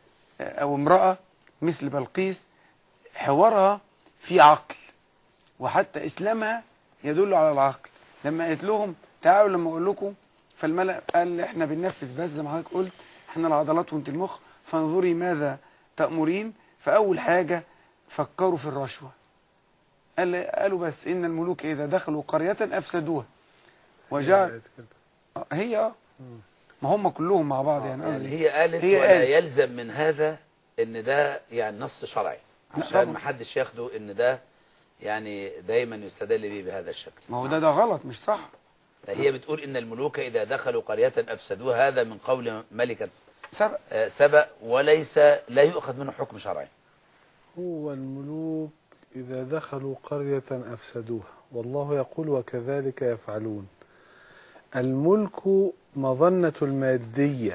او امرأة مثل بلقيس حوارها في عقل، وحتى اسلامها يدل على العقل. لما قالت لهم تعالوا لما اقول لكم، فالملأ قال احنا بننفذ بس زي ما حضرتك قلت، احنا العضلات وانت المخ، فانظري ماذا تأمرين. فاول حاجة فكروا في الرشوة. قال قالوا بس ان الملوك اذا دخلوا قرية افسدوها وجعل آه، هي اه ما هم كلهم مع بعض يعني يعني قصدي. هي قالت هي ولا قالت. يلزم من هذا ان ده يعني نص شرعي، لا عشان طبعا. ما حدش ياخده ان ده يعني دايما يستدل به بهذا الشكل. ما هو ده ده غلط مش صح. هي بتقول ان الملوك اذا دخلوا قرية افسدوها، هذا من قول ملكة سبق. آه، سبأ، وليس لا يؤخذ منه حكم شرعي. هو الملوك إذا دخلوا قرية أفسدوها، والله يقول وكذلك يفعلون. الملك مظنة المادية،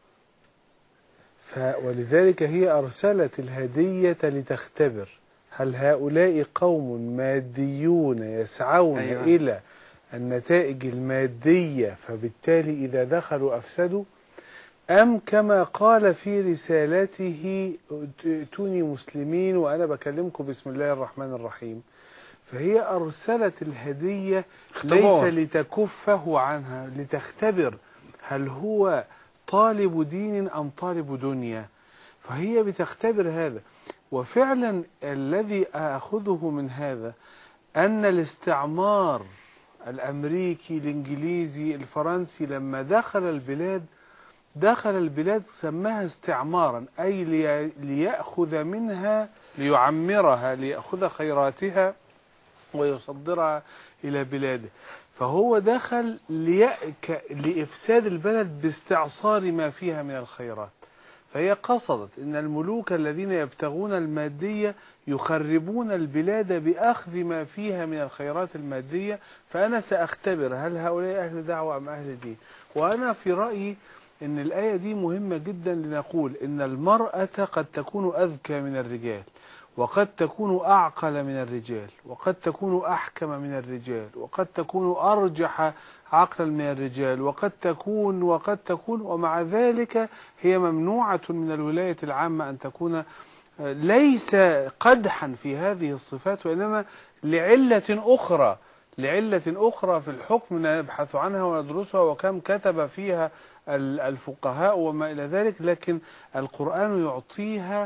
ف ولذلك هي أرسلت الهدية لتختبر هل هؤلاء قوم ماديون يسعون أيوة. إلى النتائج المادية، فبالتالي إذا دخلوا أفسدوا، أم كما قال في رسالته ائتوني مسلمين وأنا بكلمكم بسم الله الرحمن الرحيم. فهي أرسلت الهدية اختبار. ليس لتكفه عنها، لتختبر هل هو طالب دين أم طالب دنيا. فهي بتختبر هذا. وفعلا الذي أخذه من هذا أن الاستعمار الأمريكي الإنجليزي الفرنسي لما دخل البلاد دخل البلاد سماها استعمارا، أي لي- ليأخذ منها ليعمرها، ليأخذ خيراتها ويصدرها إلى بلاده. فهو دخل ليأك لإفساد البلد باستعصار ما فيها من الخيرات. فهي قصدت أن الملوك الذين يبتغون المادية يخربون البلاد بأخذ ما فيها من الخيرات المادية. فأنا سأختبر هل هؤلاء أهل دعوة أم أهل دين. وأنا في رأيي أن الآية دي مهمة جدا لنقول أن المرأة قد تكون أذكى من الرجال، وقد تكون أعقل من الرجال، وقد تكون أحكم من الرجال، وقد تكون أرجح عقلا من الرجال، وقد تكون وقد تكون ومع ذلك هي ممنوعة من الولاية العامة أن تكون، ليس قدحا في هذه الصفات، وإنما لعلة أخرى لعلة أخرى في الحكم نبحث عنها وندرسها وكم كتب فيها الفقهاء وما إلى ذلك. لكن القرآن يعطيها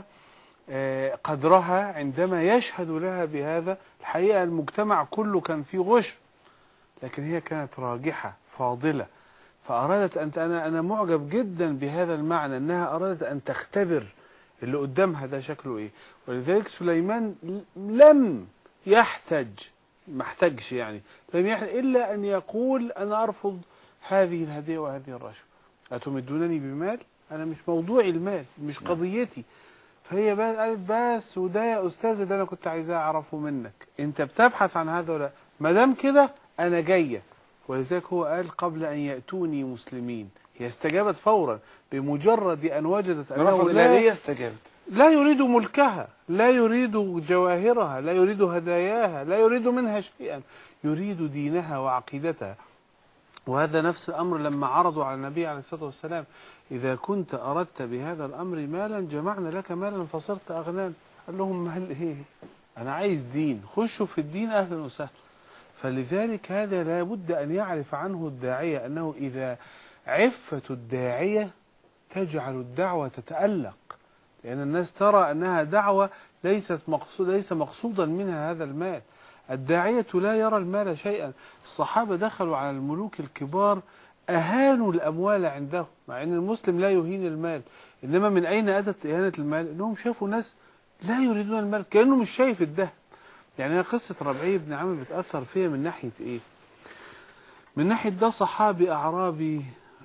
قدرها عندما يشهد لها بهذا. الحقيقة المجتمع كله كان فيه غش، لكن هي كانت راجحة فاضلة، فأرادت أن أنا أنا معجب جدا بهذا المعنى، أنها أرادت أن تختبر اللي قدامها ده شكله إيه. ولذلك سليمان لم يحتج ما احتجش يعني لم يحتج إلا أن يقول أنا أرفض هذه الهدية وهذه الرشوة. أتمدونني بمال انا مش موضوعي المال، مش قضيتي. فهي بقى قالت بس وده يا استاذ اللي انا كنت عايزاه اعرفه منك، انت بتبحث عن هذا ولا ما دام كده انا جايه. ولذلك هو قال قبل ان ياتوني مسلمين، هي استجابت فورا بمجرد ان وجدت انه رفض لا الهديه استجابت. لا يريد ملكها، لا يريد جواهرها، لا يريد هداياها، لا يريد منها شيئا، يريد دينها وعقيدتها. وهذا نفس الأمر لما عرضوا على النبي عليه الصلاة والسلام: إذا كنت أردت بهذا الأمر مالا جمعنا لك مالا فصرت أغنانا. قال لهم مال إيه؟ أنا عايز دين، خشوا في الدين أهلا وسهلا. فلذلك هذا لا بد أن يعرف عنه الداعية أنه إذا عفة الداعية تجعل الدعوة تتألق، لأن الناس ترى أنها دعوة ليست مقصود ليس مقصودا منها هذا المال. الداعية لا يرى المال شيئا. الصحابة دخلوا على الملوك الكبار أهانوا الأموال عندهم، مع أن المسلم لا يهين المال، إنما من أين أتت إهانة المال؟ إنهم شافوا ناس لا يريدون المال، كأنه مش شايف الدهب. يعني قصة ربعي بن عامر بتأثر فيها من ناحية إيه؟ من ناحية ده صحابي أعرابي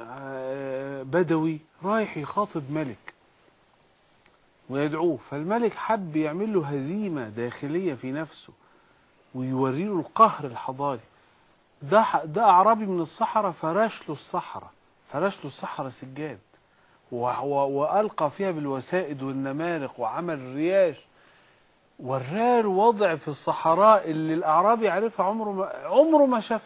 بدوي رايح يخاطب ملك ويدعوه، فالملك حب يعمل له هزيمة داخلية في نفسه ويوري له القهر الحضاري. ده ده أعرابي من الصحراء فرش له الصحراء فرش له الصحراء سجاد وألقى فيها بالوسائد والنمارق وعمل رياش، وراله وضع في الصحراء اللي الأعرابي عارفها عمره ما عمره ما شافها.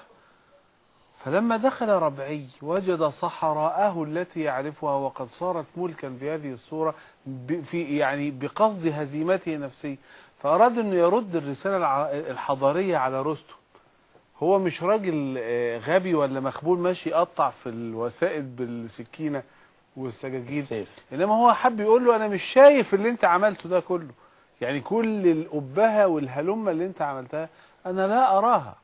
فلما دخل ربعي وجد صحراءه التي يعرفها وقد صارت ملكا بهذه الصورة في يعني بقصد هزيمته نفسه، فأراد أنه يرد الرسالة الحضارية على رستم. هو مش راجل غبي ولا مخبول ماشي يقطع في الوسائد بالسكينة والسجاجيد، إنما هو حب يقول له أنا مش شايف اللي أنت عملته ده كله، يعني كل الأبهة والهلمة اللي أنت عملتها أنا لا أراها.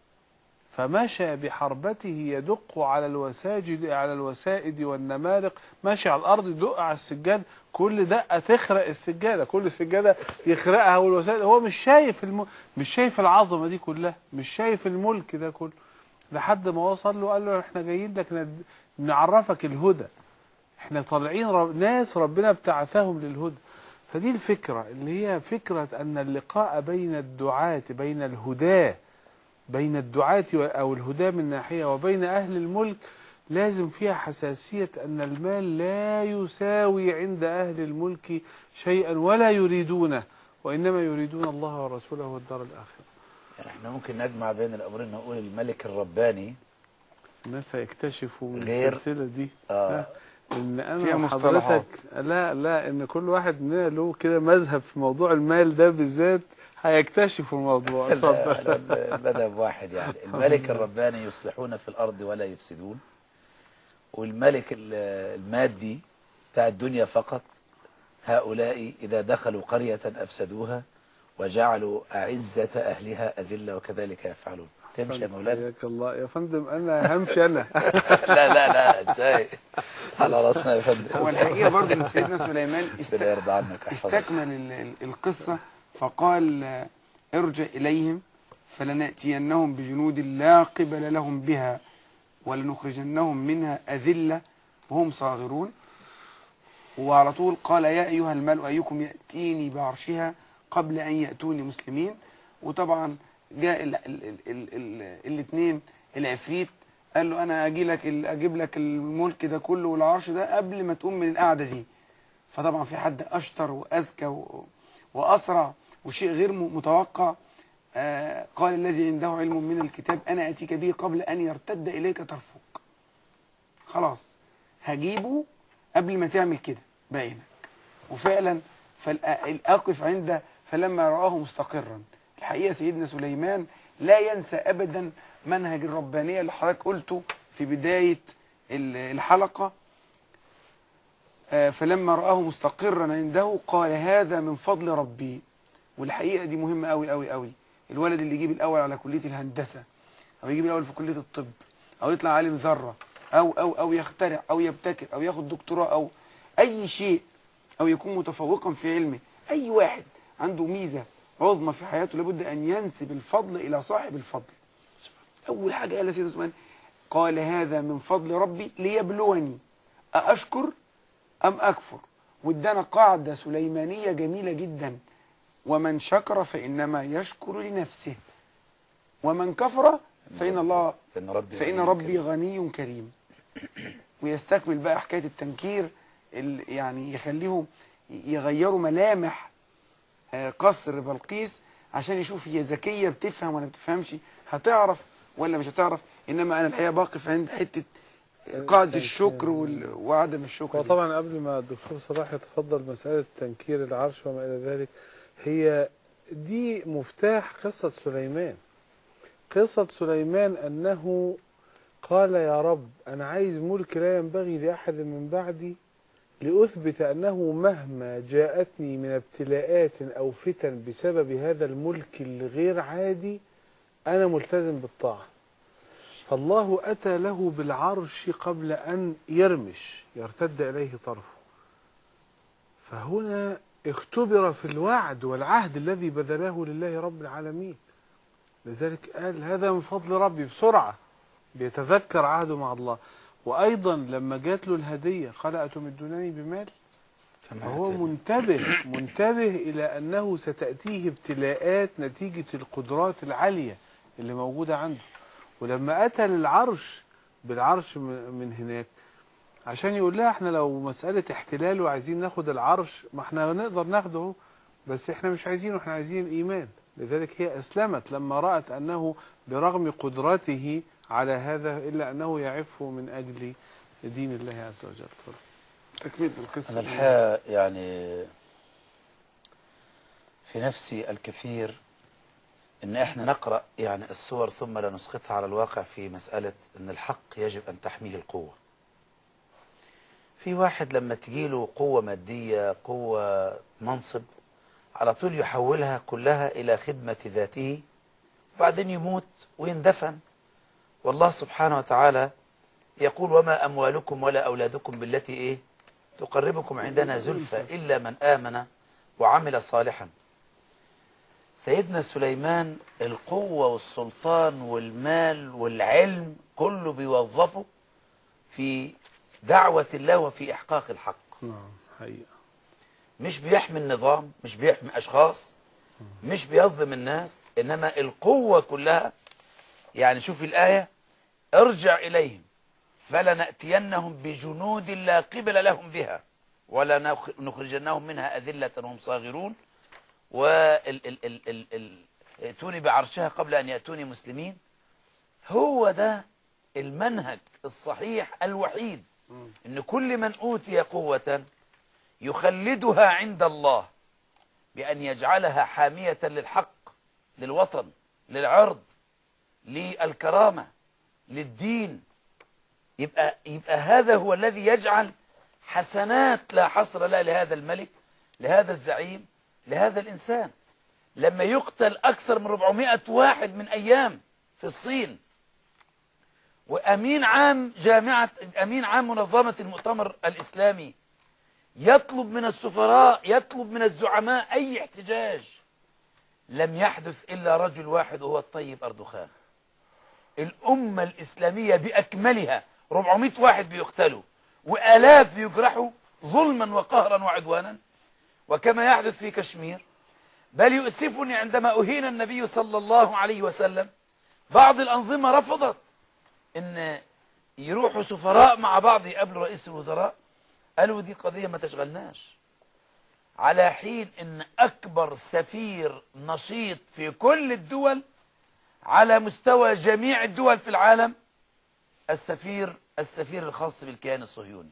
فمشى بحربته يدق على الوساجد على الوسائد والنمارق، ماشي على الأرض يدق على السجاد، كل دقة تخرق السجادة، كل سجادة يخرقها والوسائد. هو مش شايف الم... مش شايف العظمة دي كلها، مش شايف الملك ده كله، لحد ما وصل له قال له احنا جايين لك ند... نعرفك الهدى، احنا طالعين رب... ناس ربنا ابتعثهم للهدى. فدي الفكرة اللي هي فكرة أن اللقاء بين الدعاة بين الهداة بين الدعاة أو الهداة من ناحية وبين أهل الملك لازم فيها حساسية أن المال لا يساوي عند أهل الملك شيئا ولا يريدونه، وإنما يريدون الله ورسوله والدار الآخرة. يعني احنا ممكن نجمع بين الأمرين، نقول الملك الرباني الناس هيكتشفوا من غير السلسلة دي آه إن فيها أنا مصطلحات. حضرتك لا لا إن كل واحد مننا له كده مذهب في موضوع المال ده بالذات هيكتشفوا الموضوع. اتفضل. المذهب واحد، يعني الملك الرباني يصلحون في الأرض ولا يفسدون، والملك المادي بتاع الدنيا فقط هؤلاء إذا دخلوا قرية أفسدوها وجعلوا أعزة أهلها أذلة وكذلك يفعلون. تمشي يا مولانا؟ حياك الله يا فندم، أنا همشي أنا. لا لا لا ازاي، على راسنا يا فندم. هو الحقيقة برضه ان سيدنا سليمان است... ربنا يرضى عنك. استكمل ال- ال- القصة فقال آه، ارجع إليهم فلنأتينهم بجنود لا قبل لهم بها ولنخرجنهم منها أذلة وهم صاغرون. وعلى طول قال يا أيها الملأ أيكم يأتيني بعرشها قبل أن يأتوني مسلمين. وطبعا جاء ال ال ال ال ال الاثنين العفريت قال له أنا أجي لك أجيب لك الملك ده كله والعرش ده قبل ما تقوم من القعدة دي. فطبعا في حد أشطر وأذكى و- وأسرع وشيء غير م- متوقع. آه قال الذي عنده علم من الكتاب أنا أتيك به قبل أن يرتد إليك طرفك. خلاص هجيبه قبل ما تعمل كده بعينك. وفعلا فالأقف عند فلما رآه مستقرا. الحقيقة سيدنا سليمان لا ينسى أبدا منهج الربانية اللي حضرتك قلته في بداية الحلقة. آه فلما رآه مستقرا عنده قال هذا من فضل ربي. والحقيقة دي مهمة قوي قوي قوي. الولد اللي يجيب الأول على كلية الهندسة أو يجيب الأول في كلية الطب أو يطلع عالم ذرة أو أو أو يخترع أو يبتكر أو ياخد دكتوراه أو أي شيء أو يكون متفوقا في علمه، أي واحد عنده ميزة عظمى في حياته لابد أن ينسب الفضل إلى صاحب الفضل. أول حاجة قال سيدنا سليمان قال هذا من فضل ربي ليبلوني أأشكر أم أكفر. وادانا قاعدة سليمانية جميلة جدا: ومن شكر فإنما يشكر لنفسه، ومن كفر فإن الله فإن ربي, فإن غني ربي كريم. غني كريم. ويستكمل بقى حكاية التنكير، اللي يعني يخليهم يغيروا ملامح آه، قصر بلقيس عشان يشوف هي ذكية بتفهم ولا بتفهمش، هتعرف ولا مش هتعرف. إنما أنا الحقيقة باقف عند حتة قاعدة الشكر وال- وعدم الشكر هو دي. طبعا قبل ما الدكتور صلاح يتفضل، مسألة تنكير العرش وما إلى ذلك، هي دي مفتاح قصة سليمان. قصة سليمان أنه قال يا رب أنا عايز ملك لا ينبغي لأحد من بعدي، لأثبت أنه مهما جاءتني من ابتلاءات أو فتن بسبب هذا الملك الغير عادي أنا ملتزم بالطاعة. فالله أتى له بالعرش قبل أن يرمش يرتد إليه طرفه. فهنا اختبر في الوعد والعهد الذي بذله لله رب العالمين. لذلك قال هذا من فضل ربي، بسرعة بيتذكر عهده مع الله. وأيضا لما جات له الهدية قال أتمدونني بمال، فهو منتبه منتبه إلى أنه ستأتيه ابتلاءات نتيجة القدرات العالية اللي موجودة عنده. ولما أتى للعرش بالعرش من هناك عشان يقول لها احنا لو مسألة احتلال وعايزين ناخد العرش ما احنا نقدر ناخده، بس احنا مش عايزينه، احنا عايزين الإيمان. لذلك هي أسلمت لما رأت أنه برغم قدرته على هذا إلا أنه يعف من أجل دين الله عز وجل. تكملة القصة. أنا الحقيقة يعني في نفسي الكثير إن إحنا نقرأ يعني السور ثم لا نسقطها على الواقع في مسألة إن الحق يجب أن تحميه القوة. في واحد لما تجيله قوة مادية، قوة منصب، على طول يحولها كلها إلى خدمة ذاته، وبعدين يموت ويندفن. والله سبحانه وتعالى يقول وما أموالكم ولا أولادكم بالتي إيه تقربكم عندنا زلفى إلا من آمن وعمل صالحا. سيدنا سليمان القوة والسلطان والمال والعلم كله بيوظفه في دعوة الله وفي إحقاق الحق. نعم حقيقة. مش بيحمي النظام، مش بيحمي أشخاص، مش بيظلم الناس، إنما القوة كلها. يعني شوف الآية: ارجع إليهم فلنأتينهم بجنود لا قبل لهم بها ولا نخرجنهم منها أذلة وهم صاغرون واتوني بعرشها قبل أن يأتوني مسلمين. هو ده المنهج الصحيح الوحيد، إن كل من أوتي قوة يخلدها عند الله بأن يجعلها حامية للحق، للوطن، للعرض، للكرامة، للدين. يبقى, يبقى هذا هو الذي يجعل حسنات لا حصر لها لهذا الملك، لهذا الزعيم، لهذا الإنسان. لما يقتل أكثر من أربعمائة واحد من أيام في الصين، وأمين عام جامعة أمين عام منظمة المؤتمر الإسلامي يطلب من السفراء، يطلب من الزعماء أي احتجاج، لم يحدث إلا رجل واحد وهو الطيب أردوغان. الأمة الإسلامية بأكملها أربعمائة واحد بيقتلوا وآلاف بيجرحوا ظلما وقهرا وعدوانا، وكما يحدث في كشمير. بل يؤسفني عندما أهين النبي صلى الله عليه وسلم، بعض الأنظمة رفضت إن يروحوا سفراء مع بعض يقابلوا رئيس الوزراء، قالوا دي قضية ما تشغلناش، على حين إن أكبر سفير نشيط في كل الدول على مستوى جميع الدول في العالم السفير السفير الخاص بالكيان الصهيوني،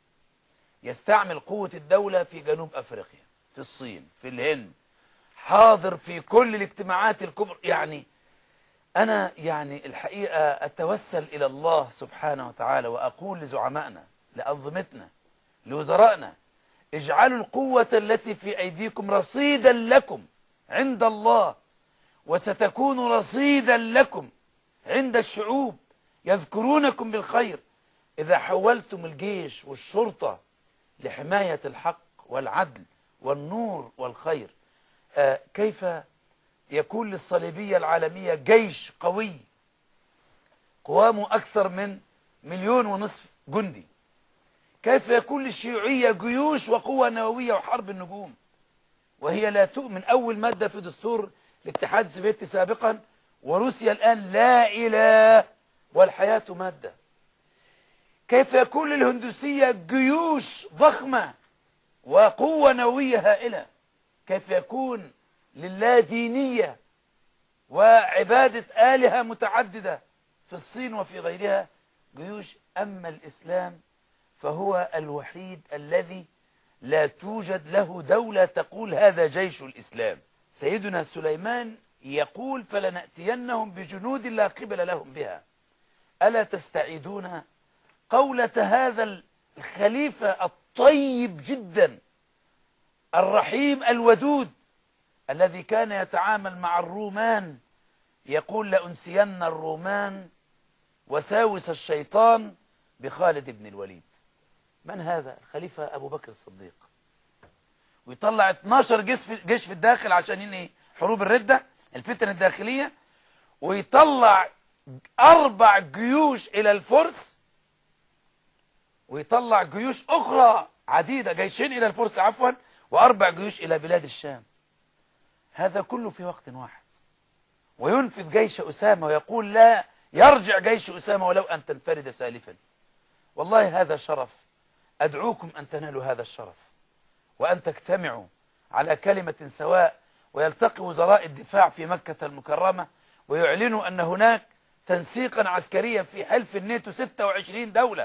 يستعمل قوة الدولة في جنوب أفريقيا، في الصين، في الهند، حاضر في كل الاجتماعات الكبرى. يعني أنا يعني الحقيقة أتوسل إلى الله سبحانه وتعالى وأقول لزعمائنا، لأنظمتنا، لوزرائنا: اجعلوا القوة التي في أيديكم رصيدا لكم عند الله، وستكون رصيدا لكم عند الشعوب، يذكرونكم بالخير. إذا حولتم الجيش والشرطة لحماية الحق والعدل والنور والخير، آه كيف يكون للصليبية العالمية جيش قوي قوامه أكثر من مليون ونصف جندي كيف يكون للشيوعية جيوش وقوة نووية وحرب النجوم وهي لا تؤمن؟ أول مادة في دستور الاتحاد السوفيتي سابقا، وروسيا الآن لا إله والحياة مادة. كيف يكون للهندوسية جيوش ضخمة وقوة نووية هائلة؟ كيف يكون لله دينية وعبادة آلهة متعددة في الصين وفي غيرها جيوش؟ أما الإسلام فهو الوحيد الذي لا توجد له دولة تقول هذا جيش الإسلام. سيدنا سليمان يقول فلنأتينهم بجنود لا قبل لهم بها. ألا تستعيدون قولة هذا الخليفة الطيب جدا الرحيم الودود الذي كان يتعامل مع الرومان، يقول لأنسين الرومان وساوس الشيطان بخالد بن الوليد. من هذا؟ الخليفة أبو بكر الصديق. ويطلع اثناشر جيش في, جيش في الداخل عشان ايه؟ حروب الردة، الفتن الداخلية، ويطلع أربع جيوش إلى الفرس، ويطلع جيوش أخرى عديدة، جيشين إلى الفرس عفوا، وأربع جيوش إلى بلاد الشام. هذا كله في وقت واحد. وينفذ جيش أسامة ويقول لا يرجع جيش أسامة ولو أن تنفرد سالفا. والله هذا شرف، أدعوكم أن تنالوا هذا الشرف وأن تجتمعوا على كلمة سواء، ويلتقي وزراء الدفاع في مكة المكرمة ويعلنوا أن هناك تنسيقا عسكريا في حلف الناتو ستة وعشرين دولة.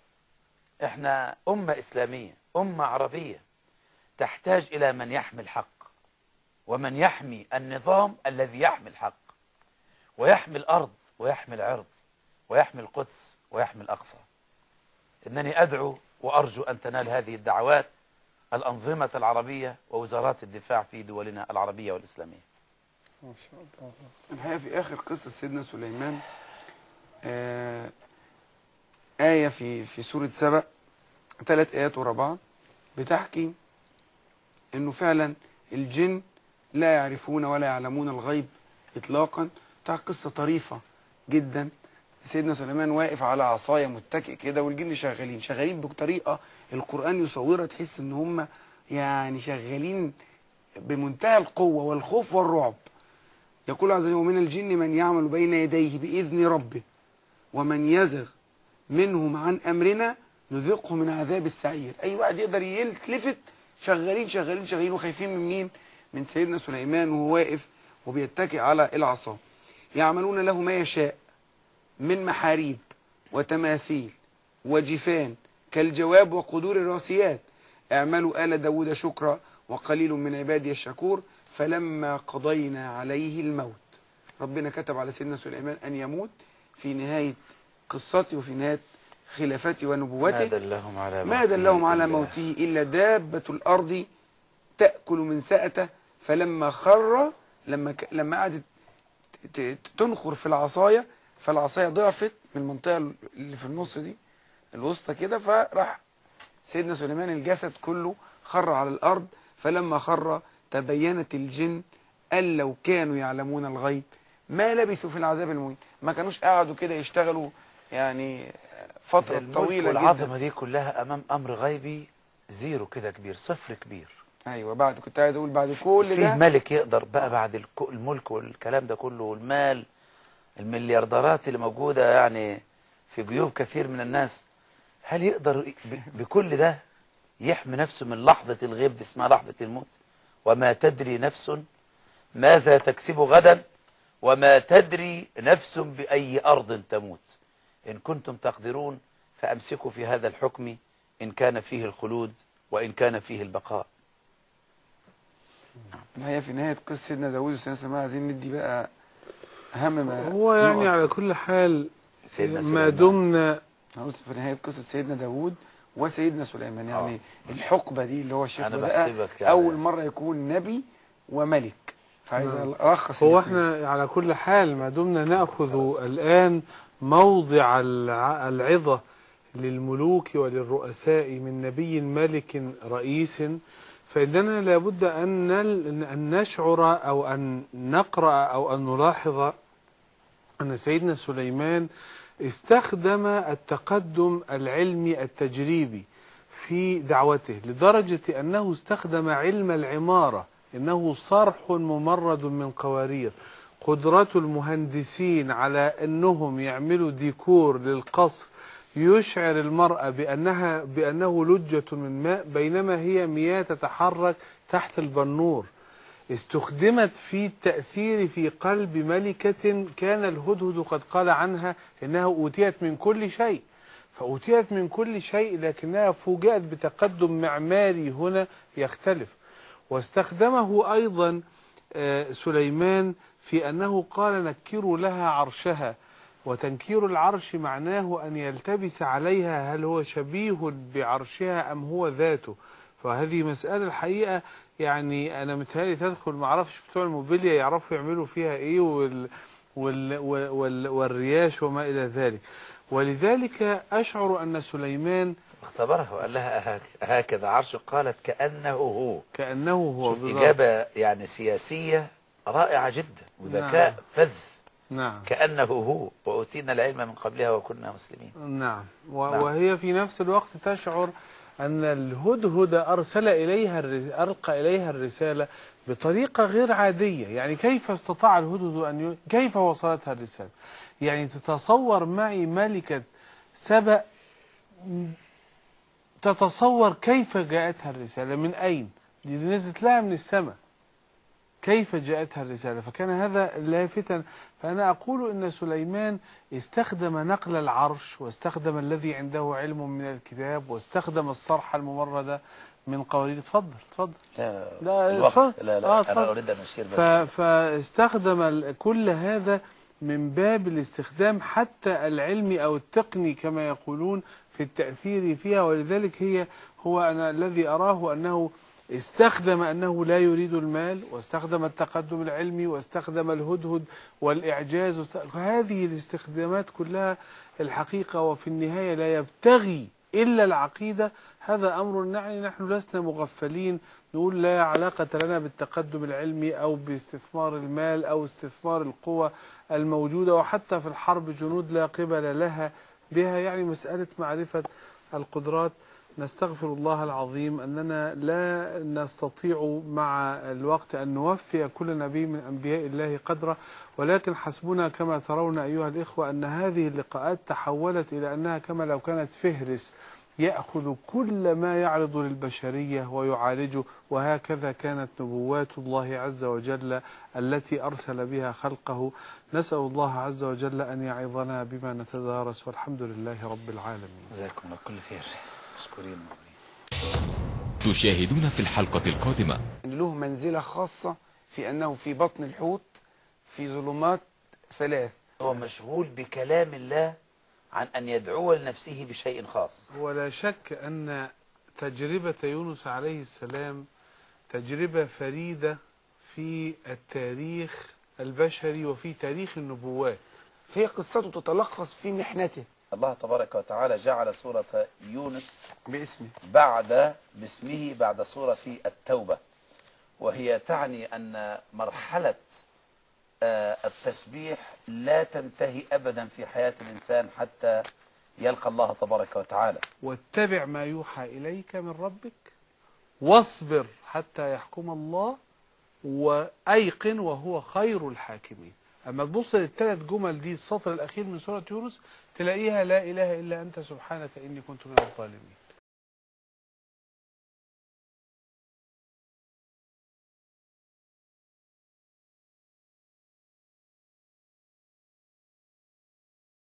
احنا أمة إسلامية، أمة عربية، تحتاج إلى من يحمي الحق ومن يحمي النظام الذي يحمي الحق ويحمي الأرض ويحمي العرض ويحمي القدس ويحمي الأقصى. إنني أدعو وأرجو أن تنال هذه الدعوات الأنظمة العربية ووزارات الدفاع في دولنا العربية والإسلامية. ما شاء الله. الحقيقة في آخر قصة سيدنا سليمان آه آية في في سورة سبأ، ثلاث آيات ورا بعض بتحكي إنه فعلا الجن لا يعرفون ولا يعلمون الغيب إطلاقا. بتاع قصة طريفة جدا. سيدنا سليمان واقف على عصاية متكئ كده، والجن شغالين شغالين بطريقة القرآن يصورها تحس إن هم يعني شغالين بمنتهى القوة والخوف والرعب. يقول عز وجل ومن الجن من يعمل بين يديه بإذن ربه ومن يزغ منهم عن أمرنا نذقه من عذاب السعير. أي واحد يقدر يلتفت شغالين شغالين شغالين وخايفين من مين؟ من سيدنا سليمان وهو واقف وبيتكئ على العصا. يعملون له ما يشاء من محاريب وتماثيل وجفان كالجواب وقدور الراسيات اعملوا آل داود شكرا وقليل من عبادي الشكور فلما قضينا عليه الموت. ربنا كتب على سيدنا سليمان أن يموت في نهاية قصته وفي نهاية خلافته ونبوته. ما دلهم على ما دلهم على موته إلا دابة الأرض تأكل من سأته فلما خر لما ك... لما قعدت تنخر في العصاية فالعصاية ضعفت من المنطقة اللي في النص دي الوسطى كده، فراح سيدنا سليمان الجسد كله خر على الأرض. فلما خر تبينت الجن أن لو كانوا يعلمون الغيب ما لبثوا في العذاب المهين. ما كانوش قاعدوا كده يشتغلوا يعني فترة طويلة جدا. والعظمة دي كلها أمام أمر غيبي زيرو كده كبير، صفر كبير. أيوة بعد كنت عايز أقول بعد كل ده في ملك يقدر بقى بعد الملك والكلام ده كله والمال المليارديرات اللي موجودة يعني في جيوب كثير من الناس، هل يقدر بكل ده يحمي نفسه من لحظة الغيب دي اسمها لحظة الموت؟ وما تدري نفس ماذا تكسب غدا وما تدري نفس بأي أرض تموت. إن كنتم تقدرون فأمسكوا في هذا الحكم إن كان فيه الخلود وإن كان فيه البقاء. الحقيقة في نهاية قصة سيدنا داوود وسيدنا سليمان عايزين ندي بقى أهم ما هو يعني على كل حال سيدنا ما دمنا في نهاية قصة سيدنا داوود وسيدنا سليمان يعني آه. الحقبة دي اللي هو الشيخ أنا بقى يعني أول مرة يكون نبي وملك، فعايز ألخص هو احنا على كل حال ما دمنا نأخذ الآن موضع العظة للملوك وللرؤساء من نبي ملك رئيس، فإننا لابد أن أن نشعر أو أن نقرأ أو أن نلاحظ أن سيدنا سليمان استخدم التقدم العلمي التجريبي في دعوته، لدرجة أنه استخدم علم العمارة، إنه صرح ممرد من قوارير. قدرة المهندسين على أنهم يعملوا ديكور للقصر يشعر المرأة بأنها بأنه لجة من ماء، بينما هي مياه تتحرك تحت البنور. استخدمت في التأثير في قلب ملكة كان الهدهد قد قال عنها إنها أوتيت من كل شيء، فأوتيت من كل شيء لكنها فوجئت بتقدم معماري هنا يختلف. واستخدمه أيضا سليمان في أنه قال نكروا لها عرشها، وتنكير العرش معناه أن يلتبس عليها هل هو شبيه بعرشها أم هو ذاته. فهذه مسألة الحقيقة يعني أنا متهيألي تدخل، معرفش بتوع الموبيليا يعرفوا يعملوا فيها إيه وال وال وال والرياش وما إلى ذلك. ولذلك أشعر أن سليمان اختبرها وقال لها هكذا عرشه، قالت كأنه هو. كأنه هو. شوف إجابة يعني سياسية رائعة جدا وذكاء نعم. فذ. نعم. كأنه هو وأوتينا العلم من قبلها وكنا مسلمين. نعم. و... نعم. وهي في نفس الوقت تشعر أن الهدهد أرسل إليها الرس... ألقى إليها الرسالة بطريقة غير عادية. يعني كيف استطاع الهدهد أن ي... كيف وصلتها الرسالة؟ يعني تتصور معي ملكة سبأ تتصور كيف جاءتها الرسالة، من أين؟ دي نزلت لها من السماء، كيف جاءتها الرسالة؟ فكان هذا لافتا. فأنا أقول إن سليمان استخدم نقل العرش، واستخدم الذي عنده علم من الكتاب، واستخدم الصرح الممرد من قوارير. اتفضل اتفضل. لا لا الوقت اتفضل. لا لا آه أنا أريد أن أشير بس. فاستخدم كل هذا من باب الاستخدام حتى العلمي أو التقني كما يقولون في التأثير فيها. ولذلك هي هو أنا الذي أراه أنه استخدم أنه لا يريد المال، واستخدم التقدم العلمي، واستخدم الهدهد والإعجاز، هذه الاستخدامات كلها الحقيقة وفي النهاية لا يبتغي إلا العقيدة. هذا أمر يعني نحن لسنا مغفلين نقول لا علاقة لنا بالتقدم العلمي أو باستثمار المال أو استثمار القوى الموجودة، وحتى في الحرب جنود لا قبل لها بها. يعني مسألة معرفة القدرات. نستغفر الله العظيم أننا لا نستطيع مع الوقت أن نوفي كل نبي من أنبياء الله قدره، ولكن حسبنا كما ترون أيها الإخوة أن هذه اللقاءات تحولت إلى أنها كما لو كانت فهرس يأخذ كل ما يعرض للبشرية ويعالجه. وهكذا كانت نبوات الله عز وجل التي أرسل بها خلقه. نسأل الله عز وجل أن يعظنا بما نتدارس، والحمد لله رب العالمين. جزاكم الله كل خير. مشكورين. تشاهدون في الحلقة القادمة أن له منزلة خاصة في أنه في بطن الحوت في ظلمات ثلاث. هو مشغول بكلام الله عن أن يدعو لنفسه بشيء خاص. ولا شك أن تجربة يونس عليه السلام تجربة فريدة في التاريخ البشري وفي تاريخ النبوات. فهي قصته تتلخص في محنته. الله تبارك وتعالى جعل سورة يونس باسمه بعد باسمه بعد سورة التوبة، وهي تعني أن مرحلة التسبيح لا تنتهي أبدا في حياة الإنسان حتى يلقى الله تبارك وتعالى. واتبع ما يوحى إليك من ربك واصبر حتى يحكم الله وأيقن وهو خير الحاكمين. أما تبص للثلاث جمل دي السطر الأخير من سورة يونس تلاقيها لا إله إلا أنت سبحانك إني كنت من الظالمين.